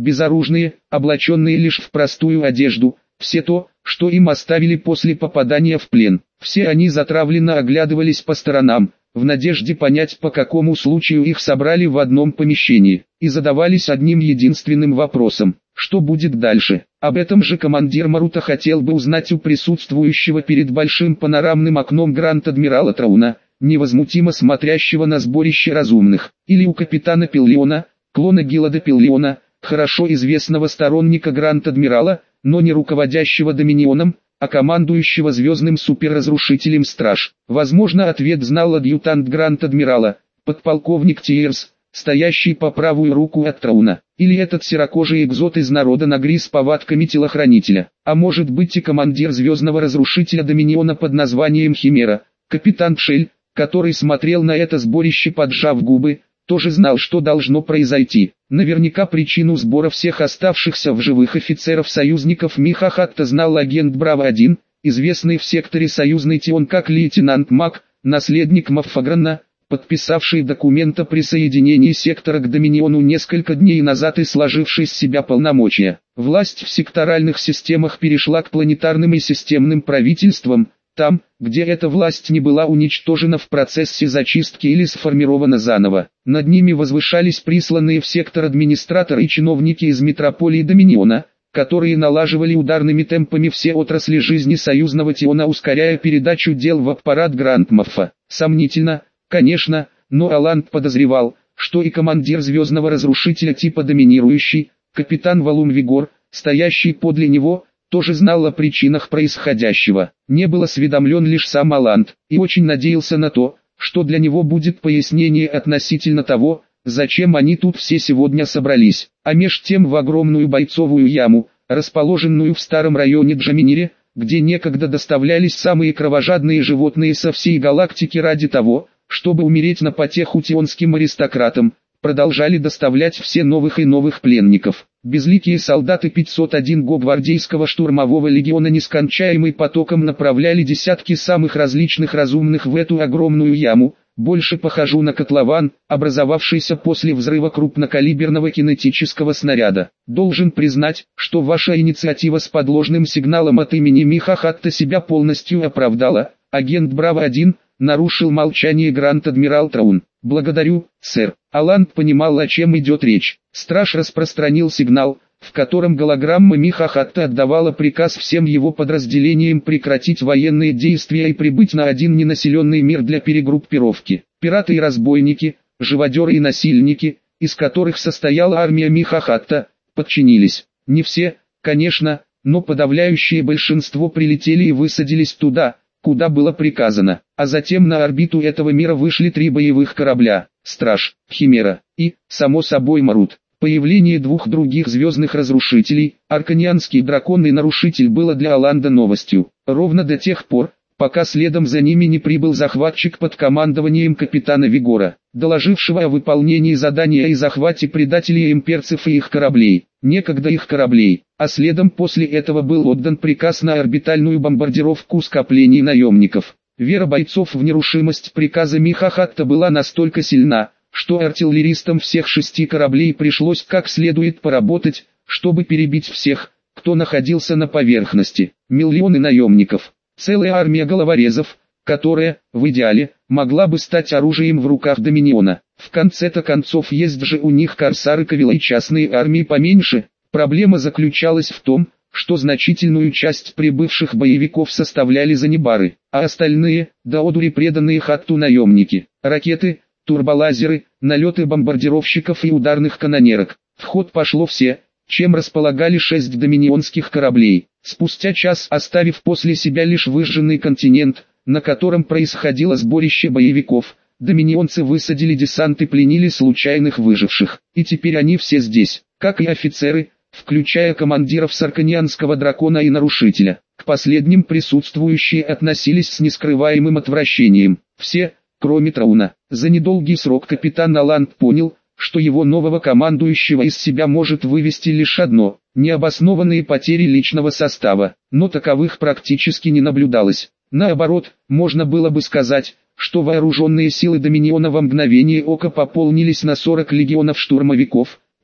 безоружные, облаченные лишь в простую одежду, все то, что им оставили после попадания в плен. Все они затравленно оглядывались по сторонам, в надежде понять, по какому случаю их собрали в одном помещении, и задавались одним единственным вопросом: что будет дальше? Об этом же командир Марута хотел бы узнать у присутствующего перед большим панорамным окном Гранд-Адмирала Трауна, невозмутимо смотрящего на сборище разумных, или у капитана Пиллиона, клона Гиллада Пиллиона, хорошо известного сторонника Гранд-Адмирала, но не руководящего Доминионом, а командующего звездным суперразрушителем Страж. Возможно, ответ знал адъютант Гранд-Адмирала, подполковник Тиерс, стоящий по правую руку от Трауна, или этот серокожий экзот из народа Нагри с повадками телохранителя, а может быть и командир звездного разрушителя Доминиона под названием Химера, капитан Пшель, который смотрел на это сборище поджав губы, тоже знал, что должно произойти. Наверняка причину сбора всех оставшихся в живых офицеров-союзников Михахатта знал агент Браво один, известный в секторе союзный Тион как лейтенант Мак, наследник Маффаграна, подписавший документ о присоединении сектора к Доминиону несколько дней назад и сложивший с себя полномочия. Власть в секторальных системах перешла к планетарным и системным правительствам, там, где эта власть не была уничтожена в процессе зачистки или сформирована заново. Над ними возвышались присланные в сектор администраторы и чиновники из метрополии Доминиона, которые налаживали ударными темпами все отрасли жизни союзного Тиона, ускоряя передачу дел в аппарат Гранд-Маффа. Сомнительно, конечно, но Аланд подозревал, что и командир звездного разрушителя типа доминирующий, капитан Валум Вигор, стоящий подле него, тоже знал о причинах происходящего. Не был осведомлен лишь сам Аланд, и очень надеялся на то, что для него будет пояснение относительно того, зачем они тут все сегодня собрались. А меж тем в огромную бойцовую яму, расположенную в старом районе Джаминире, где некогда доставлялись самые кровожадные животные со всей галактики ради того, чтобы умереть на потеху тионским аристократам, продолжали доставлять все новых и новых пленников. Безликие солдаты пятьсот один го гвардейского штурмового легиона нескончаемым потоком направляли десятки самых различных разумных в эту огромную яму, больше похожу на котлован, образовавшийся после взрыва крупнокалиберного кинетического снаряда. Должен признать, что ваша инициатива с подложным сигналом от имени Михахатта себя полностью оправдала. Агент Браво один нарушил молчание Гранд-Адмирал Траун. «Благодарю, сэр». Аланд понимал, о чем идет речь. Страж распространил сигнал, в котором голограмма Михахатта отдавала приказ всем его подразделениям прекратить военные действия и прибыть на один ненаселенный мир для перегруппировки. Пираты и разбойники, живодеры и насильники, из которых состояла армия Михахатта, подчинились. Не все, конечно, но подавляющее большинство прилетели и высадились туда, куда было приказано, а затем на орбиту этого мира вышли три боевых корабля – Страж, Химера и, само собой, Марут. Появление двух других звездных разрушителей, Арканианский дракон и Нарушитель, было для Аланда новостью, ровно до тех пор, пока следом за ними не прибыл захватчик под командованием капитана Вигора, доложившего о выполнении задания и захвате предателей имперцев и их кораблей, некогда их кораблей, а следом после этого был отдан приказ на орбитальную бомбардировку скоплений наемников. Вера бойцов в нерушимость приказа Михахатта была настолько сильна, что артиллеристам всех шести кораблей пришлось как следует поработать, чтобы перебить всех, кто находился на поверхности. Миллионы наемников, целая армия головорезов, которая, в идеале, могла бы стать оружием в руках Доминиона. В конце-то концов, есть же у них корсары Кавила и частные армии поменьше. Проблема заключалась в том, что значительную часть прибывших боевиков составляли занибары, а остальные, до одури преданные Хатту наемники, ракеты, турболазеры, налеты бомбардировщиков и ударных канонерок. В ход пошло все, чем располагали шесть доминионских кораблей. Спустя час, оставив после себя лишь выжженный континент, на котором происходило сборище боевиков, доминионцы высадили десант и пленили случайных выживших. И теперь они все здесь, как и офицеры, включая командиров Сарканианского дракона и Нарушителя. К последним присутствующие относились с нескрываемым отвращением. Все, кроме Трауна. За недолгий срок капитан Аланд понял, что его нового командующего из себя может вывести лишь одно – необоснованные потери личного состава, но таковых практически не наблюдалось. Наоборот, можно было бы сказать, что вооруженные силы Доминиона во мгновение ока пополнились на сорок легионов штурмовиков,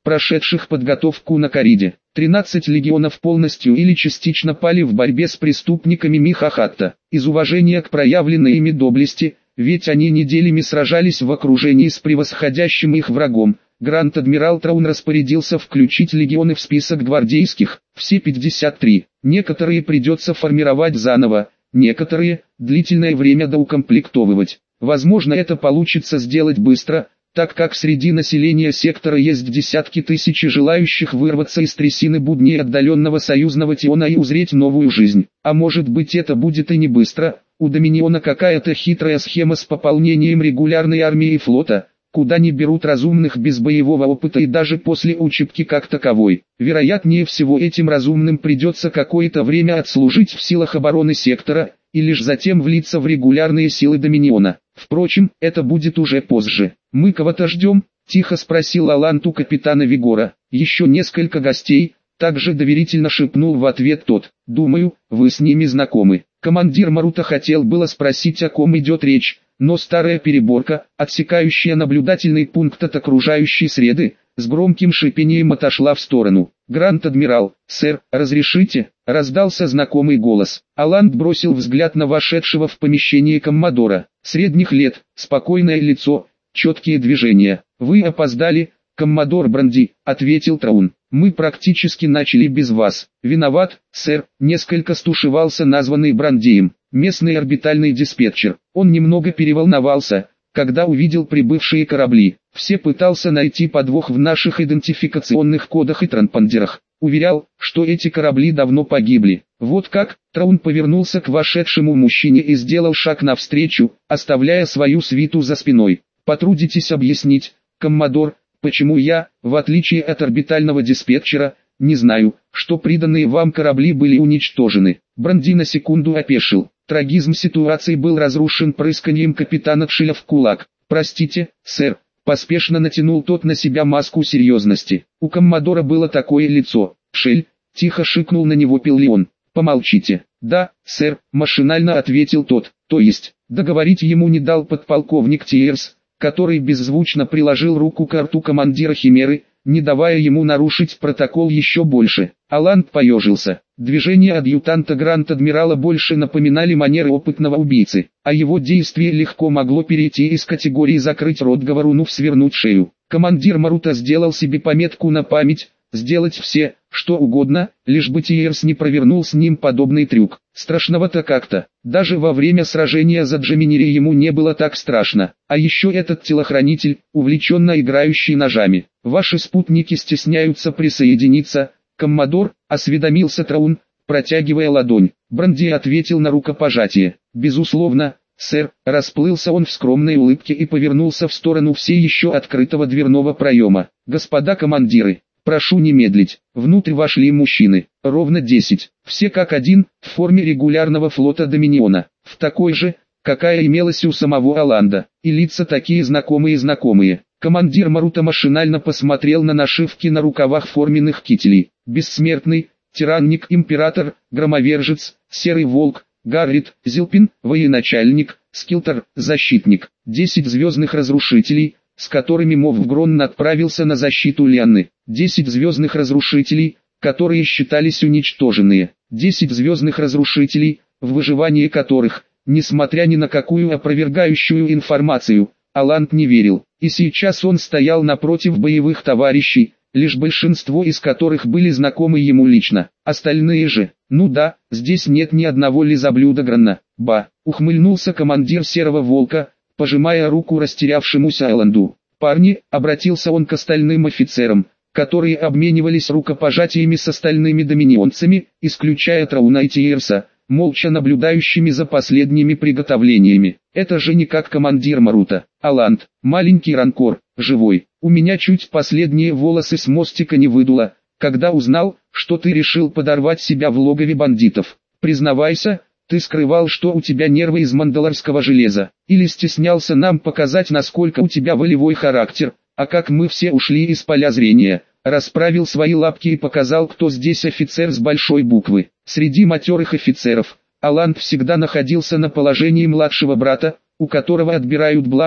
прошедших подготовку на кориде. тринадцать легионов полностью или частично пали в борьбе с преступниками Михахатта. Из уважения к проявленной ими доблести, ведь они неделями сражались в окружении с превосходящим их врагом, Гранд-адмирал Траун распорядился включить легионы в список гвардейских, все пятьдесят три. Некоторые придется формировать заново, некоторые – длительное время доукомплектовывать. Возможно, это получится сделать быстро, так как среди населения сектора есть десятки тысяч желающих вырваться из трясины будней отдаленного союзного Тиона и узреть новую жизнь. А может быть, это будет и не быстро, у Доминиона какая-то хитрая схема с пополнением регулярной армии и флота, куда не берут разумных без боевого опыта и даже после учебки как таковой. Вероятнее всего, этим разумным придется какое-то время отслужить в силах обороны сектора, и лишь затем влиться в регулярные силы Доминиона. Впрочем, это будет уже позже. «Мы кого-то ждем?» – тихо спросил Алант у капитана Вигора. «Еще несколько гостей», – также доверительно шепнул в ответ тот. «Думаю, вы с ними знакомы». Командир Марута хотел было спросить, о ком идет речь, но старая переборка, отсекающая наблюдательный пункт от окружающей среды, с громким шипением отошла в сторону. «Гранд-адмирал, сэр, разрешите?» – раздался знакомый голос. Алант бросил взгляд на вошедшего в помещение коммодора. Средних лет, спокойное лицо, четкие движения. «Вы опоздали, коммодор Бранди», – ответил Траун. «Мы практически начали без вас». «Виноват, сэр», – несколько стушевался названный Брандием, местный орбитальный диспетчер. Он немного переволновался, когда увидел прибывшие корабли. Все пытался найти подвох в наших идентификационных кодах и транспондерах. Уверял, что эти корабли давно погибли. Вот как, Траун повернулся к вошедшему мужчине и сделал шаг навстречу, оставляя свою свиту за спиной. «Потрудитесь объяснить, коммодор, почему я, в отличие от орбитального диспетчера, не знаю, что приданные вам корабли были уничтожены». Бранди на секунду опешил. Трагизм ситуации был разрушен прысканьем капитана Кшеля в кулак. «Простите, сэр», поспешно натянул тот на себя маску серьезности. У коммодора было такое лицо. «Кшель», тихо шикнул на него Пиллион. «Помолчите». «Да, сэр», машинально ответил тот. То есть, договорить ему не дал подполковник Тиерс, который беззвучно приложил руку к рту командира Химеры, не давая ему нарушить протокол еще больше. Алант поежился. Движения адъютанта Гранд-адмирала больше напоминали манеры опытного убийцы, а его действие легко могло перейти из категории «закрыть рот говоруну» в «свернуть шею». Командир Марута сделал себе пометку на память, сделать все, что угодно, лишь бы Тиерс не провернул с ним подобный трюк. Страшновато как-то. Даже во время сражения за Джеминири ему не было так страшно. А еще этот телохранитель, увлеченно играющий ножами. «Ваши спутники стесняются присоединиться, коммодор», — осведомился Траун, протягивая ладонь. Бранди ответил на рукопожатие. «Безусловно, сэр», — расплылся он в скромной улыбке и повернулся в сторону все еще открытого дверного проема. «Господа командиры, прошу не медлить». Внутрь вошли мужчины, ровно десять, все как один, в форме регулярного флота Доминиона, в такой же, какая имелась у самого Аланда, и лица такие знакомые-знакомые. Командир Марута машинально посмотрел на нашивки на рукавах форменных кителей. Бессмертный, тиранник, император, громовержец, серый волк, Гаррит, Зилпин, военачальник, Скилтер, защитник. Десять звездных разрушителей, с которыми Мовгрон отправился на защиту Лианны. Десять звездных разрушителей, которые считались уничтоженные. Десять звездных разрушителей, в выживании которых, несмотря ни на какую опровергающую информацию, Алант не верил. И сейчас он стоял напротив боевых товарищей, лишь большинство из которых были знакомы ему лично. Остальные же, ну да, здесь нет ни одного лизоблюда Гранна. Ба, ухмыльнулся командир Серого Волка, пожимая руку растерявшемуся Аланду. «Парни», — обратился он к остальным офицерам, которые обменивались рукопожатиями с остальными доминионцами, исключая Трауна и Тиерса, молча наблюдающими за последними приготовлениями. «Это же не как командир Марута. Алант, маленький ранкор, живой. У меня чуть последние волосы с мостика не выдуло, когда узнал, что ты решил подорвать себя в логове бандитов. Признавайся, ты скрывал, что у тебя нервы из мандалорского железа, или стеснялся нам показать, насколько у тебя волевой характер, а как мы все ушли из поля зрения». Расправил свои лапки и показал, кто здесь офицер с большой буквы. Среди матерых офицеров, Алант всегда находился на положении младшего брата, у которого отбирают бластер,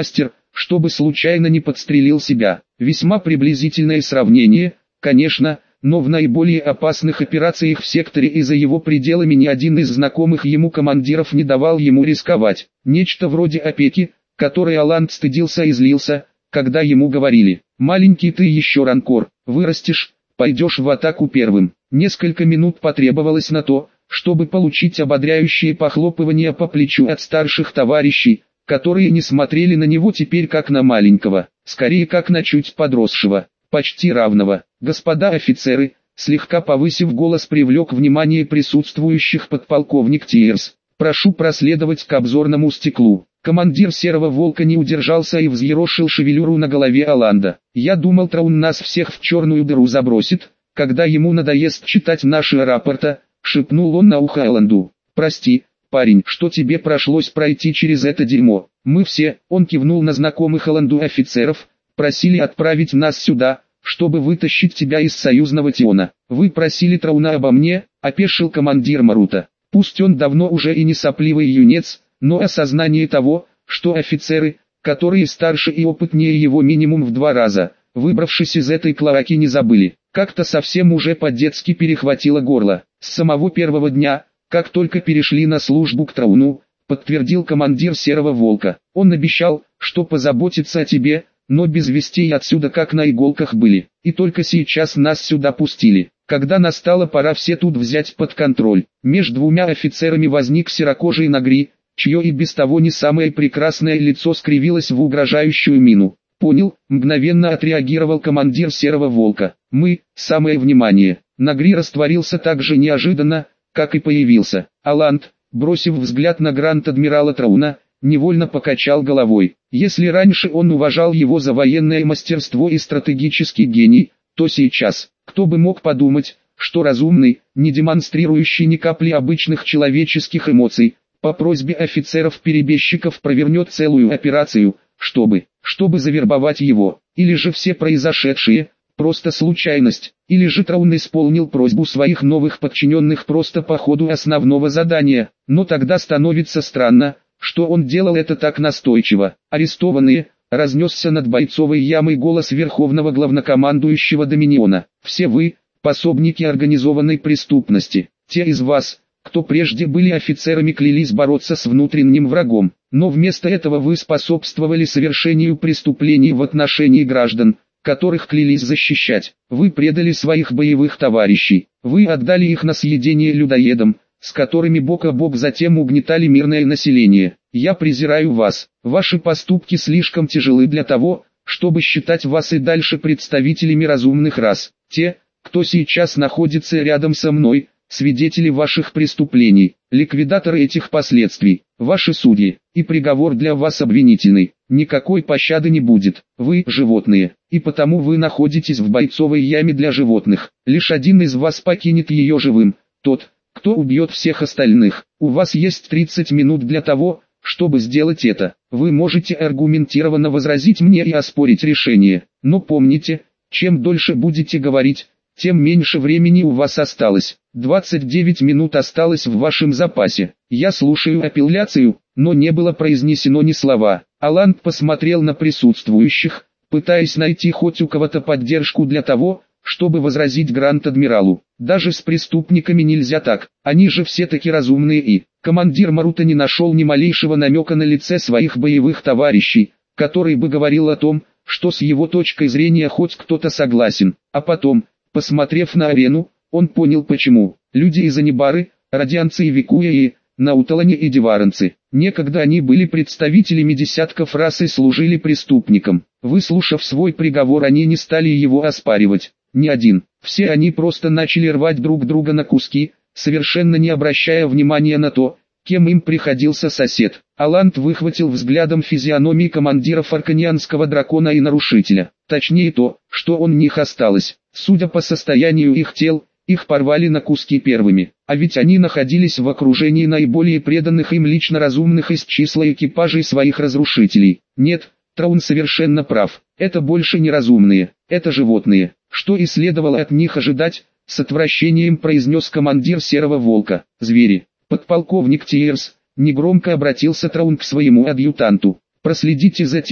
чтобы случайно не подстрелил себя. Весьма приблизительное сравнение, конечно, но в наиболее опасных операциях в секторе и за его пределами ни один из знакомых ему командиров не давал ему рисковать. Нечто вроде опеки, которой Аланд стыдился и злился, когда ему говорили: «Маленький ты еще ранкор, вырастешь, пойдешь в атаку первым». Несколько минут потребовалось на то, чтобы получить ободряющее похлопывание по плечу от старших товарищей, которые не смотрели на него теперь как на маленького, скорее как на чуть подросшего, почти равного. «Господа офицеры», слегка повысив голос, привлек внимание присутствующих подполковник Тиерс, «прошу проследовать к обзорному стеклу». Командир Серого Волка не удержался и взъерошил шевелюру на голове Аланда. «Я думал, Траун нас всех в черную дыру забросит, когда ему надоест читать наши рапорта», — шепнул он на ухо Аланду. «Прости, парень, что тебе пришлось пройти через это дерьмо. Мы все», — он кивнул на знакомых Аланду офицеров, «просили отправить нас сюда, чтобы вытащить тебя из союзного Тиона. Вы просили Трауна обо мне», — опешил командир Марута. Пусть он давно уже и не сопливый юнец, но осознание того, что офицеры, которые старше и опытнее его минимум в два раза, выбравшись из этой клоаки, не забыли, как-то совсем уже по-детски перехватило горло. С самого первого дня, как только перешли на службу к Трауну, подтвердил командир Серого Волка. Он обещал, что позаботится о тебе, но без вестей отсюда как на иголках были. И только сейчас нас сюда пустили, когда настала пора все тут взять под контроль. Между двумя офицерами возник серокожий Нагри, чье и без того не самое прекрасное лицо скривилось в угрожающую мину. «Понял», — мгновенно отреагировал командир Серого Волка. «Мы, самое внимание». Нагри растворился так же неожиданно, как и появился. Аланд, бросив взгляд на гранд-адмирала Трауна, невольно покачал головой. Если раньше он уважал его за военное мастерство и стратегический гений, то сейчас, кто бы мог подумать, что разумный, не демонстрирующий ни капли обычных человеческих эмоций, по просьбе офицеров-перебежчиков провернет целую операцию, чтобы, чтобы завербовать его, или же все произошедшие, просто случайность, или же Траун исполнил просьбу своих новых подчиненных просто по ходу основного задания, но тогда становится странно, что он делал это так настойчиво. «Арестованные», — разнесся над бойцовой ямой голос верховного главнокомандующего Доминиона. «Все вы, пособники организованной преступности, те из вас, кто прежде были офицерами, клялись бороться с внутренним врагом, но вместо этого вы способствовали совершению преступлений в отношении граждан, которых клялись защищать. Вы предали своих боевых товарищей, вы отдали их на съедение людоедам, с которыми бок о бок затем угнетали мирное население. Я презираю вас, ваши поступки слишком тяжелы для того, чтобы считать вас и дальше представителями разумных рас. Те, кто сейчас находится рядом со мной, свидетели ваших преступлений, ликвидаторы этих последствий, ваши судьи, и приговор для вас обвинительный. Никакой пощады не будет. Вы животные, и потому вы находитесь в бойцовой яме для животных. Лишь один из вас покинет ее живым, тот, кто убьет всех остальных. У вас есть тридцать минут для того, чтобы сделать это. Вы можете аргументированно возразить мне и оспорить решение, но помните, чем дольше будете говорить, тем меньше времени у вас осталось. двадцать девять минут осталось в вашем запасе. Я слушаю апелляцию, но не было произнесено ни слова. Аланд посмотрел на присутствующих, пытаясь найти хоть у кого-то поддержку для того, чтобы возразить гранд-адмиралу. Даже с преступниками нельзя так, они же все-таки разумные, и командир Марута не нашел ни малейшего намека на лице своих боевых товарищей, который бы говорил о том, что с его точкой зрения хоть кто-то согласен. А потом, посмотрев на арену, он понял почему. Люди из Анибары, радианцы и Викуя, науталане и деваранцы. Некогда они были представителями десятков рас и служили преступникам. Выслушав свой приговор, они не стали его оспаривать. Ни один. Все они просто начали рвать друг друга на куски, совершенно не обращая внимания на то, кем им приходился сосед. Аланд выхватил взглядом физиономии командиров арканианского дракона и нарушителя. Точнее то, что у них осталось. Судя по состоянию их тел, их порвали на куски первыми. А ведь они находились в окружении наиболее преданных им лично разумных из числа экипажей своих разрушителей. Нет, Траун совершенно прав. Это больше не разумные, это животные. Что и следовало от них ожидать, с отвращением произнес командир Серого Волка. Звери. Подполковник Тиерс, негромко обратился Траун к своему адъютанту. Проследите за тем,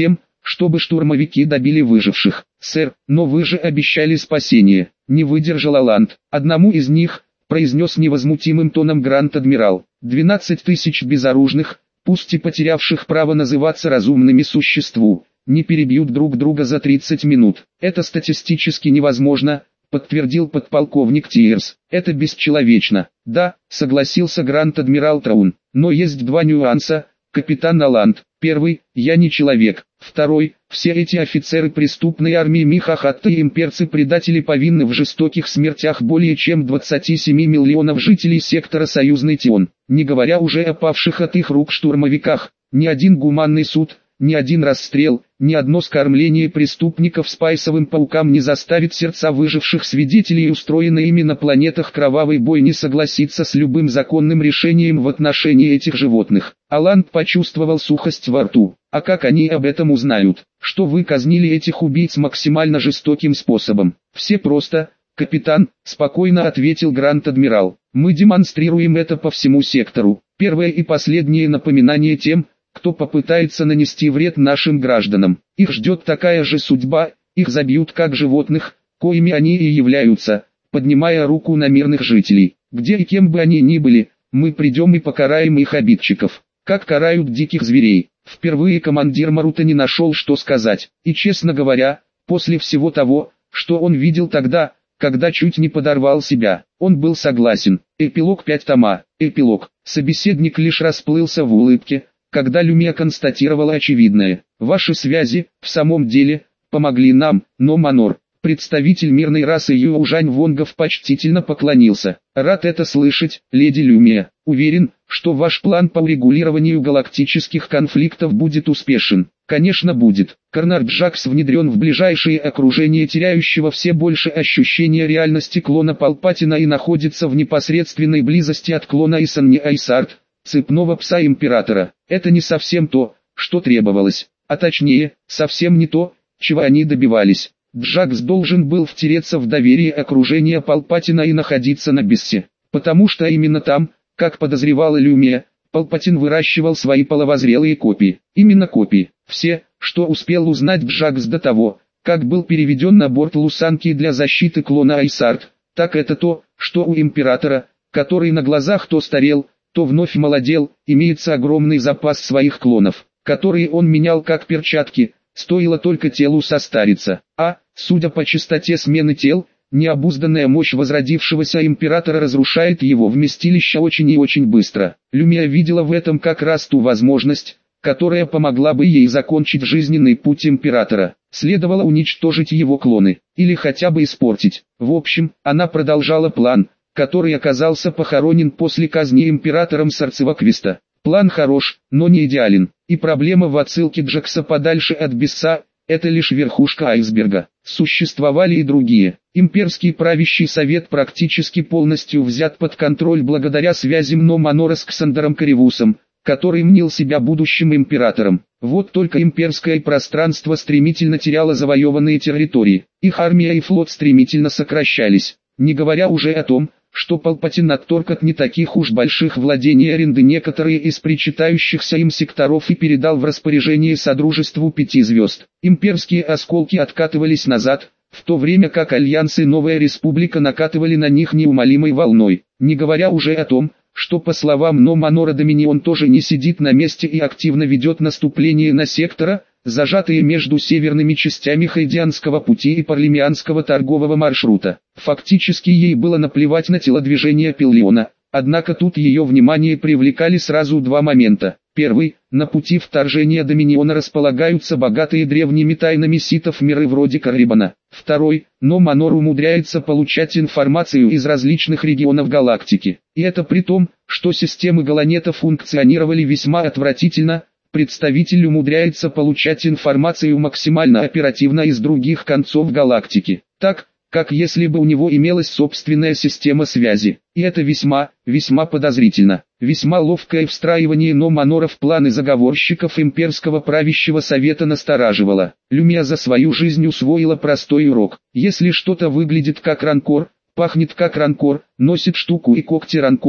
чтобы штурмовики добили выживших. Сэр, но вы же обещали спасение. Не выдержал Аланд. Одному из них, произнес невозмутимым тоном Гранд-адмирал. двенадцать тысяч безоружных, пусть и потерявших право называться разумными существу, не перебьют друг друга за тридцать минут. Это статистически невозможно, подтвердил подполковник Тиерс. Это бесчеловечно. Да, согласился Гранд-адмирал Траун, но есть два нюанса, капитан Аланд. Первый, я не человек. Второй, все эти офицеры преступной армии Михахатта и имперцы-предатели повинны в жестоких смертях более чем двадцати семи миллионов жителей сектора Союзный Тион, не говоря уже о павших от их рук штурмовиках. Ни один гуманный суд, ни один расстрел, ни одно скормление преступников спайсовым паукам не заставит сердца выживших свидетелей устроенной ими на планетах кровавой бойни согласиться с любым законным решением в отношении этих животных. Аланд почувствовал сухость во рту. А как они об этом узнают? Что вы казнили этих убийц максимально жестоким способом? Все просто, капитан, спокойно ответил Гранд-адмирал. Мы демонстрируем это по всему сектору. Первое и последнее напоминание тем, кто попытается нанести вред нашим гражданам. Их ждет такая же судьба, их забьют как животных, коими они и являются, поднимая руку на мирных жителей. Где и кем бы они ни были, мы придем и покараем их обидчиков, как карают диких зверей. Впервые командир Марута не нашел, что сказать, и, честно говоря, после всего того, что он видел тогда, когда чуть не подорвал себя, он был согласен. Эпилог пять тома. Эпилог. Собеседник лишь расплылся в улыбке, когда Люмия констатировала очевидное. Ваши связи, в самом деле, помогли нам, но Манор, представитель мирной расы Южань Вонгов, почтительно поклонился. Рад это слышать, леди Люмия. Уверен, что ваш план по урегулированию галактических конфликтов будет успешен. Конечно будет. Карнар Джакс внедрен в ближайшее окружение теряющего все больше ощущения реальности клона Палпатина и находится в непосредственной близости от клона Исанни Айсарт, цепного пса Императора. Это не совсем то, что требовалось, а точнее, совсем не то, чего они добивались. Джакс должен был втереться в доверие окружения Палпатина и находиться на Бессе, потому что именно там, как подозревала Люмия, Палпатин выращивал свои половозрелые копии. Именно копии. Все, что успел узнать Джакс до того, как был переведен на борт Лусанки для защиты клона Айсарт, так это то, что у Императора, который на глазах то старел, то вновь молодел, имеется огромный запас своих клонов, которые он менял как перчатки, стоило только телу состариться. А, судя по частоте смены тел, необузданная мощь возродившегося Императора разрушает его вместилище очень и очень быстро. Люмия видела в этом как раз ту возможность, которая помогла бы ей закончить жизненный путь Императора. Следовало уничтожить его клоны, или хотя бы испортить. В общем, она продолжала план, который оказался похоронен после казни Императором Сарцеваквиста. План хорош, но не идеален, и проблема в отсылке Джакса подальше от Бесса – это лишь верхушка айсберга. Существовали и другие. Имперский правящий совет практически полностью взят под контроль благодаря связям Номанора с Ксандером Каревусом, который мнил себя будущим императором. Вот только имперское пространство стремительно теряло завоеванные территории. Их армия и флот стремительно сокращались, не говоря уже о том, что Палпатин отторг от не таких уж больших владений аренды некоторые из причитающихся им секторов и передал в распоряжение Содружеству Пяти Звезд. Имперские осколки откатывались назад, в то время как Альянс и Новая Республика накатывали на них неумолимой волной, не говоря уже о том, что по словам Номанора Доминион тоже не сидит на месте и активно ведет наступление на сектора, зажатые между северными частями Хайдианского пути и Парлемианского торгового маршрута. Фактически ей было наплевать на телодвижение Пиллиона, однако тут ее внимание привлекали сразу два момента. Первый, на пути вторжения Доминиона располагаются богатые древними тайнами ситов миры вроде Каррибана. Второй, но Манор умудряется получать информацию из различных регионов галактики. И это при том, что системы галанета функционировали весьма отвратительно. Представитель умудряется получать информацию максимально оперативно из других концов галактики, так, как если бы у него имелась собственная система связи. И это весьма, весьма подозрительно. Весьма ловкое встраивание Номанора в планы заговорщиков имперского правящего совета настораживало. Люмия за свою жизнь усвоила простой урок. Если что-то выглядит как ранкор, пахнет как ранкор, носит штуку и когти ранкора,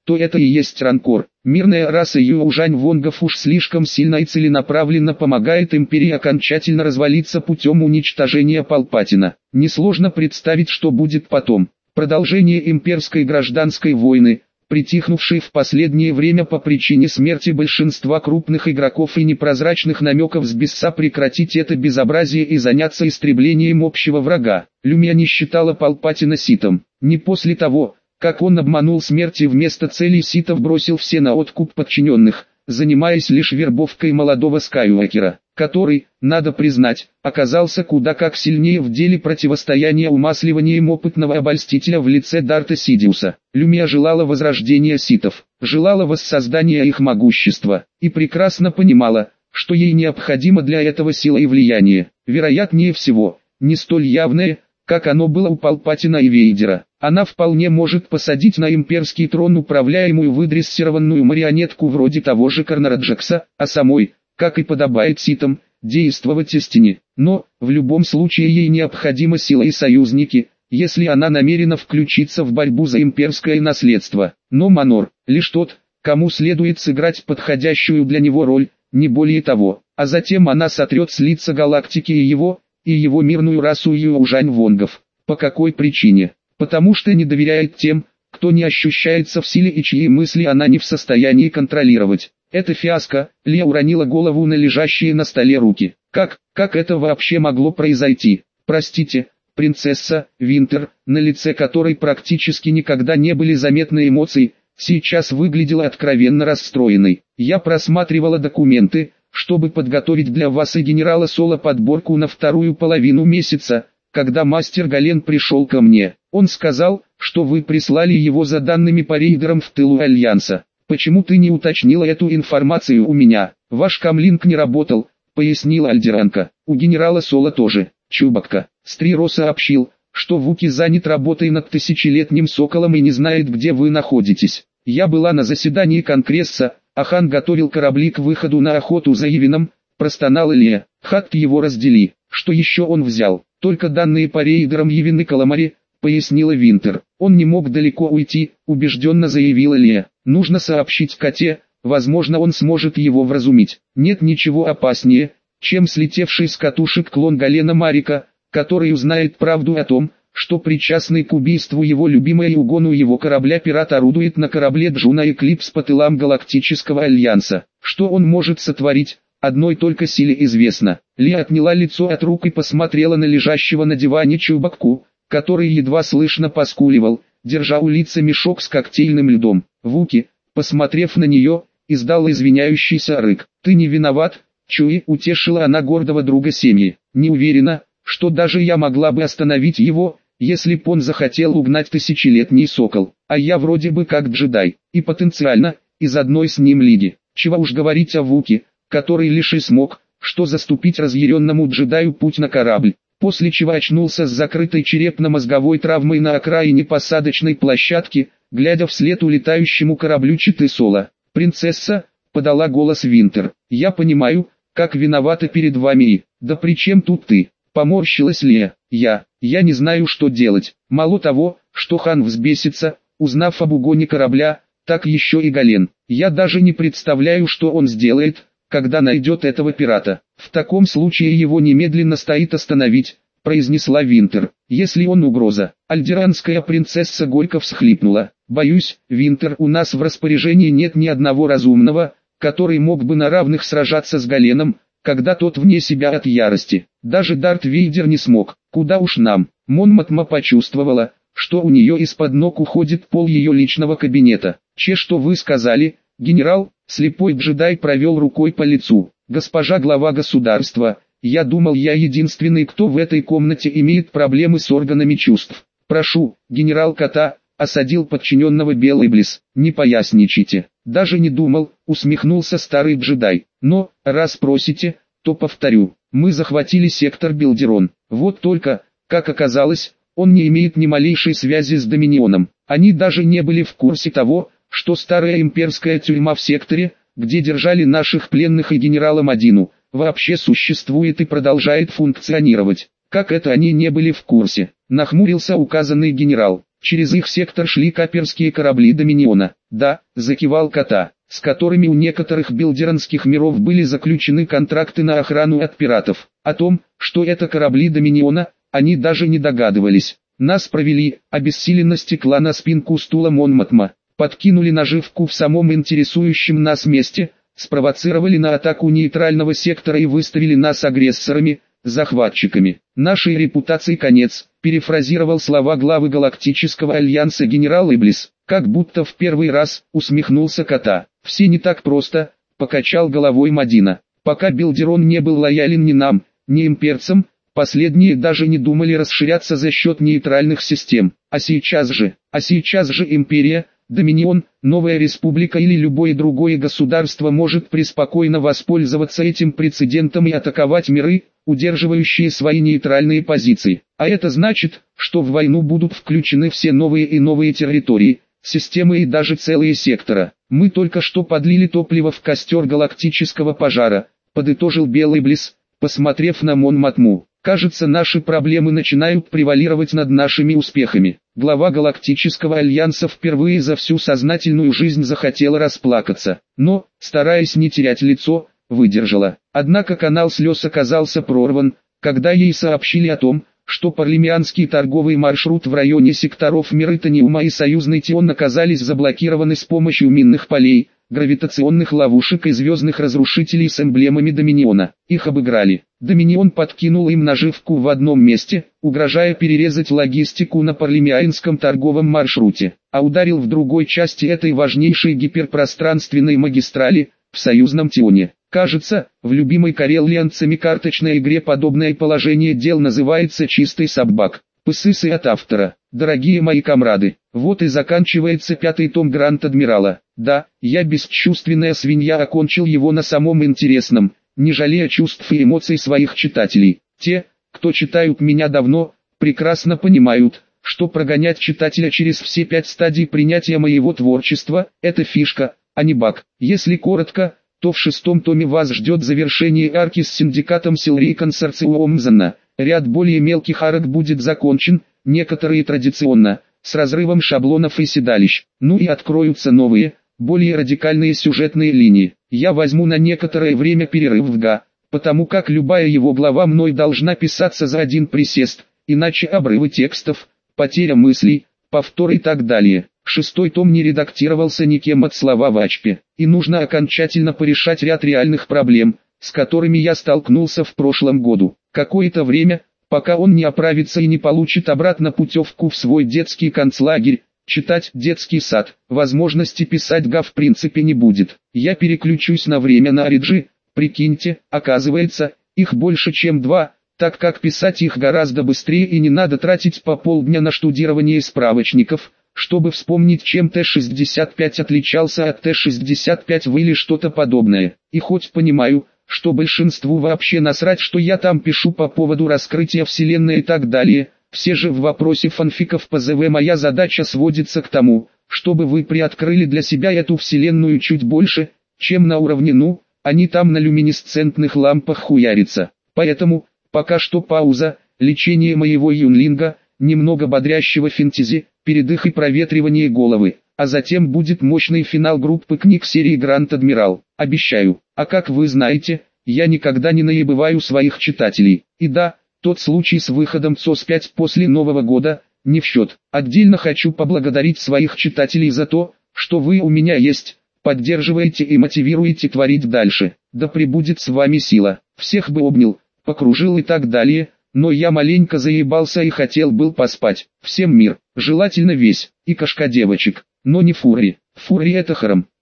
то это и есть ранкор. Мирная раса южань-вонгов уж слишком сильно и целенаправленно помогает империи окончательно развалиться путем уничтожения Палпатина. Несложно представить, что будет потом. Продолжение имперской гражданской войны, притихнувшей в последнее время по причине смерти большинства крупных игроков и непрозрачных намеков с Бесса прекратить это безобразие и заняться истреблением общего врага. Люмия не считала Палпатина ситом. Не после того, как он обманул смерть и вместо целей ситов бросил все на откуп подчиненных, занимаясь лишь вербовкой молодого Скайуокера, который, надо признать, оказался куда как сильнее в деле противостояния умасливанием опытного обольстителя в лице Дарта Сидиуса. Люмия желала возрождения ситов, желала воссоздания их могущества, и прекрасно понимала, что ей необходимо для этого сила и влияние, вероятнее всего, не столь явное, как оно было у Палпатина и Вейдера. Она вполне может посадить на имперский трон управляемую выдрессированную марионетку вроде того же Карнара Джекса, а самой, как и подобает ситам, действовать истине. Но, в любом случае ей необходима сила и союзники, если она намерена включиться в борьбу за имперское наследство. Но Манор, лишь тот, кому следует сыграть подходящую для него роль, не более того. А затем она сотрет с лица галактики и его, и его мирную расу южань-вонгов. По какой причине? Потому что не доверяет тем, кто не ощущается в силе и чьи мысли она не в состоянии контролировать. Это фиаско. Лия уронила голову на лежащие на столе руки. Как, как это вообще могло произойти? Простите, принцесса, Винтер, на лице которой практически никогда не были заметны эмоции, сейчас выглядела откровенно расстроенной. Я просматривала документы, чтобы подготовить для вас и генерала Соло подборку на вторую половину месяца, когда мастер Гален пришел ко мне. Он сказал, что вы прислали его за данными по рейдерам в тылу Альянса. Почему ты не уточнила эту информацию у меня? Ваш камлинг не работал, пояснила Альдеранка. У генерала Соло тоже. Чубакка. Стриро сообщил, что Вуки занят работой над тысячелетним соколом и не знает, где вы находитесь. Я была на заседании Конгресса, а хан готовил корабли к выходу на охоту за Ивином, простонала Лия. Хат его раздели. Что еще он взял? Только данные по рейдерам Ивин и Каламари, пояснила Винтер. Он не мог далеко уйти, убежденно заявила Лия. Нужно сообщить коте, возможно он сможет его вразумить. Нет ничего опаснее, чем слетевший с катушек клон Галена Марика, который узнает правду о том, что причастный к убийству его любимой и угону его корабля пират орудует на корабле Джуна Эклипс по тылам Галактического Альянса. Что он может сотворить, одной только силе известно. Лия отняла лицо от рук и посмотрела на лежащего на диване Чубакку, который едва слышно поскуливал, держа у лица мешок с коктейльным льдом. Вуки, посмотрев на нее, издал извиняющийся рык. «Ты не виноват, Чуи», утешила она гордого друга семьи. «Не уверена, что даже я могла бы остановить его, если б он захотел угнать тысячелетний сокол. А я вроде бы как джедай, и потенциально, из одной с ним лиги. Чего уж говорить о Вуке, который лишь и смог, что заступить разъяренному джедаю путь на корабль, после чего очнулся с закрытой черепно-мозговой травмой на окраине посадочной площадки, глядя вслед улетающему кораблю Читы Соло. «Принцесса», — подала голос Винтер, — «я понимаю, как виновата перед вами и... Да при чем тут ты?» Поморщилась Лия. «Я... я не знаю, что делать. Мало того, что хан взбесится, узнав об угоне корабля, так еще и Гален. Я даже не представляю, что он сделает, когда найдет этого пирата. В таком случае его немедленно стоит остановить», — произнесла Винтер. «Если он угроза». Альдеранская принцесса горько всхлипнула. «Боюсь, Винтер, у нас в распоряжении нет ни одного разумного, который мог бы на равных сражаться с Галеном, когда тот вне себя от ярости. Даже Дарт Вейдер не смог. Куда уж нам». Мон Матма почувствовала, что у нее из-под ног уходит пол ее личного кабинета. «Че, что вы сказали, генерал?» Слепой джедай провел рукой по лицу. «Госпожа глава государства, я думал, я единственный, кто в этой комнате имеет проблемы с органами чувств. Прошу, генерал Кота», — осадил подчиненного Белый Близ. «Не поясничайте». «Даже не думал», — усмехнулся старый джедай. «Но, раз просите, то повторю. Мы захватили сектор Билдерон. Вот только, как оказалось, он не имеет ни малейшей связи с Доминионом. Они даже не были в курсе того, что старая имперская тюрьма в секторе, где держали наших пленных и генерала Мадину, вообще существует и продолжает функционировать. Как это они не были в курсе?» Нахмурился указанный генерал. Через их сектор шли каперские корабли Доминиона. Да, закивал Кота, с которыми у некоторых билдеранских миров были заключены контракты на охрану от пиратов. О том, что это корабли Доминиона, они даже не догадывались. Нас провели, обессиленно стекла на спинку стула Монматма, подкинули наживку в самом интересующем нас месте, спровоцировали на атаку нейтрального сектора и выставили нас агрессорами, захватчиками. Нашей репутации конец, перефразировал слова главы Галактического Альянса генерал Иблис, как будто в первый раз, усмехнулся Кота. Все не так просто, покачал головой Мадина. Пока Билдерон не был лоялен ни нам, ни имперцам, последние даже не думали расширяться за счет нейтральных систем. А сейчас же, а сейчас же империя, Доминион, Новая Республика или любое другое государство может преспокойно воспользоваться этим прецедентом и атаковать миры, удерживающие свои нейтральные позиции. А это значит, что в войну будут включены все новые и новые территории, системы и даже целые сектора. Мы только что подлили топливо в костер галактического пожара, подытожил Белый Близ, посмотрев на Мон Матму. Кажется, наши проблемы начинают превалировать над нашими успехами. Глава Галактического Альянса впервые за всю сознательную жизнь захотела расплакаться, но, стараясь не терять лицо, выдержала. Однако канал слез оказался прорван, когда ей сообщили о том, что парлемианский торговый маршрут в районе секторов Миритониума и Союзный Тион оказались заблокированы с помощью минных полей, гравитационных ловушек и звездных разрушителей с эмблемами Доминиона. Их обыграли. Доминион подкинул им наживку в одном месте, угрожая перерезать логистику на парлемианском торговом маршруте, а ударил в другой части этой важнейшей гиперпространственной магистрали, в Союзном Тионе. Кажется, в любимой кареллианцами карточной игре подобное положение дел называется чистый саббак. Пысысы от автора. Дорогие мои комрады, вот и заканчивается пятый том Гранд Адмирала. Да, я бесчувственная свинья окончил его на самом интересном, не жалея чувств и эмоций своих читателей. Те, кто читают меня давно, прекрасно понимают, что прогонять читателя через все пять стадий принятия моего творчества – это фишка, а не баг. Если коротко, то в шестом томе вас ждет завершение арки с синдикатом Силри Консорциумзена. Ряд более мелких арок будет закончен, некоторые традиционно, с разрывом шаблонов и седалищ. Ну и откроются новые, более радикальные сюжетные линии. Я возьму на некоторое время перерыв в ГА, потому как любая его глава мной должна писаться за один присест, иначе обрывы текстов, потеря мыслей, повтор и так далее. Шестой том не редактировался никем от слова в ачпе, и нужно окончательно порешать ряд реальных проблем, с которыми я столкнулся в прошлом году. Какое-то время, пока он не оправится и не получит обратно путевку в свой детский концлагерь, читать детский сад, возможности писать га в принципе не будет. Я переключусь на время на Ориджи, прикиньте, оказывается, их больше чем два, так как писать их гораздо быстрее и не надо тратить по полдня на штудирование справочников, чтобы вспомнить, чем Т шестьдесят пять отличался от Т шестьдесят пять В или что-то подобное. И хоть понимаю, что большинству вообще насрать, что я там пишу по поводу раскрытия вселенной и так далее, все же в вопросе фанфиков по ЗВ моя задача сводится к тому, чтобы вы приоткрыли для себя эту вселенную чуть больше, чем на уровне «ну», они там на люминесцентных лампах хуярятся. Поэтому, пока что пауза, лечение моего юнлинга, немного бодрящего фэнтези, передых и проветривание головы, а затем будет мощный финал группы книг серии Гранд Адмирал, обещаю. А как вы знаете, я никогда не наебываю своих читателей. И да, тот случай с выходом ЦОС пять после Нового года, не в счет. Отдельно хочу поблагодарить своих читателей за то, что вы у меня есть, поддерживаете и мотивируете творить дальше. Да пребудет с вами сила. Всех бы обнял, покружил и так далее, но я маленько заебался и хотел был поспать. Всем мир, желательно весь, и кошка девочек, но не фурри. Фурри это харам.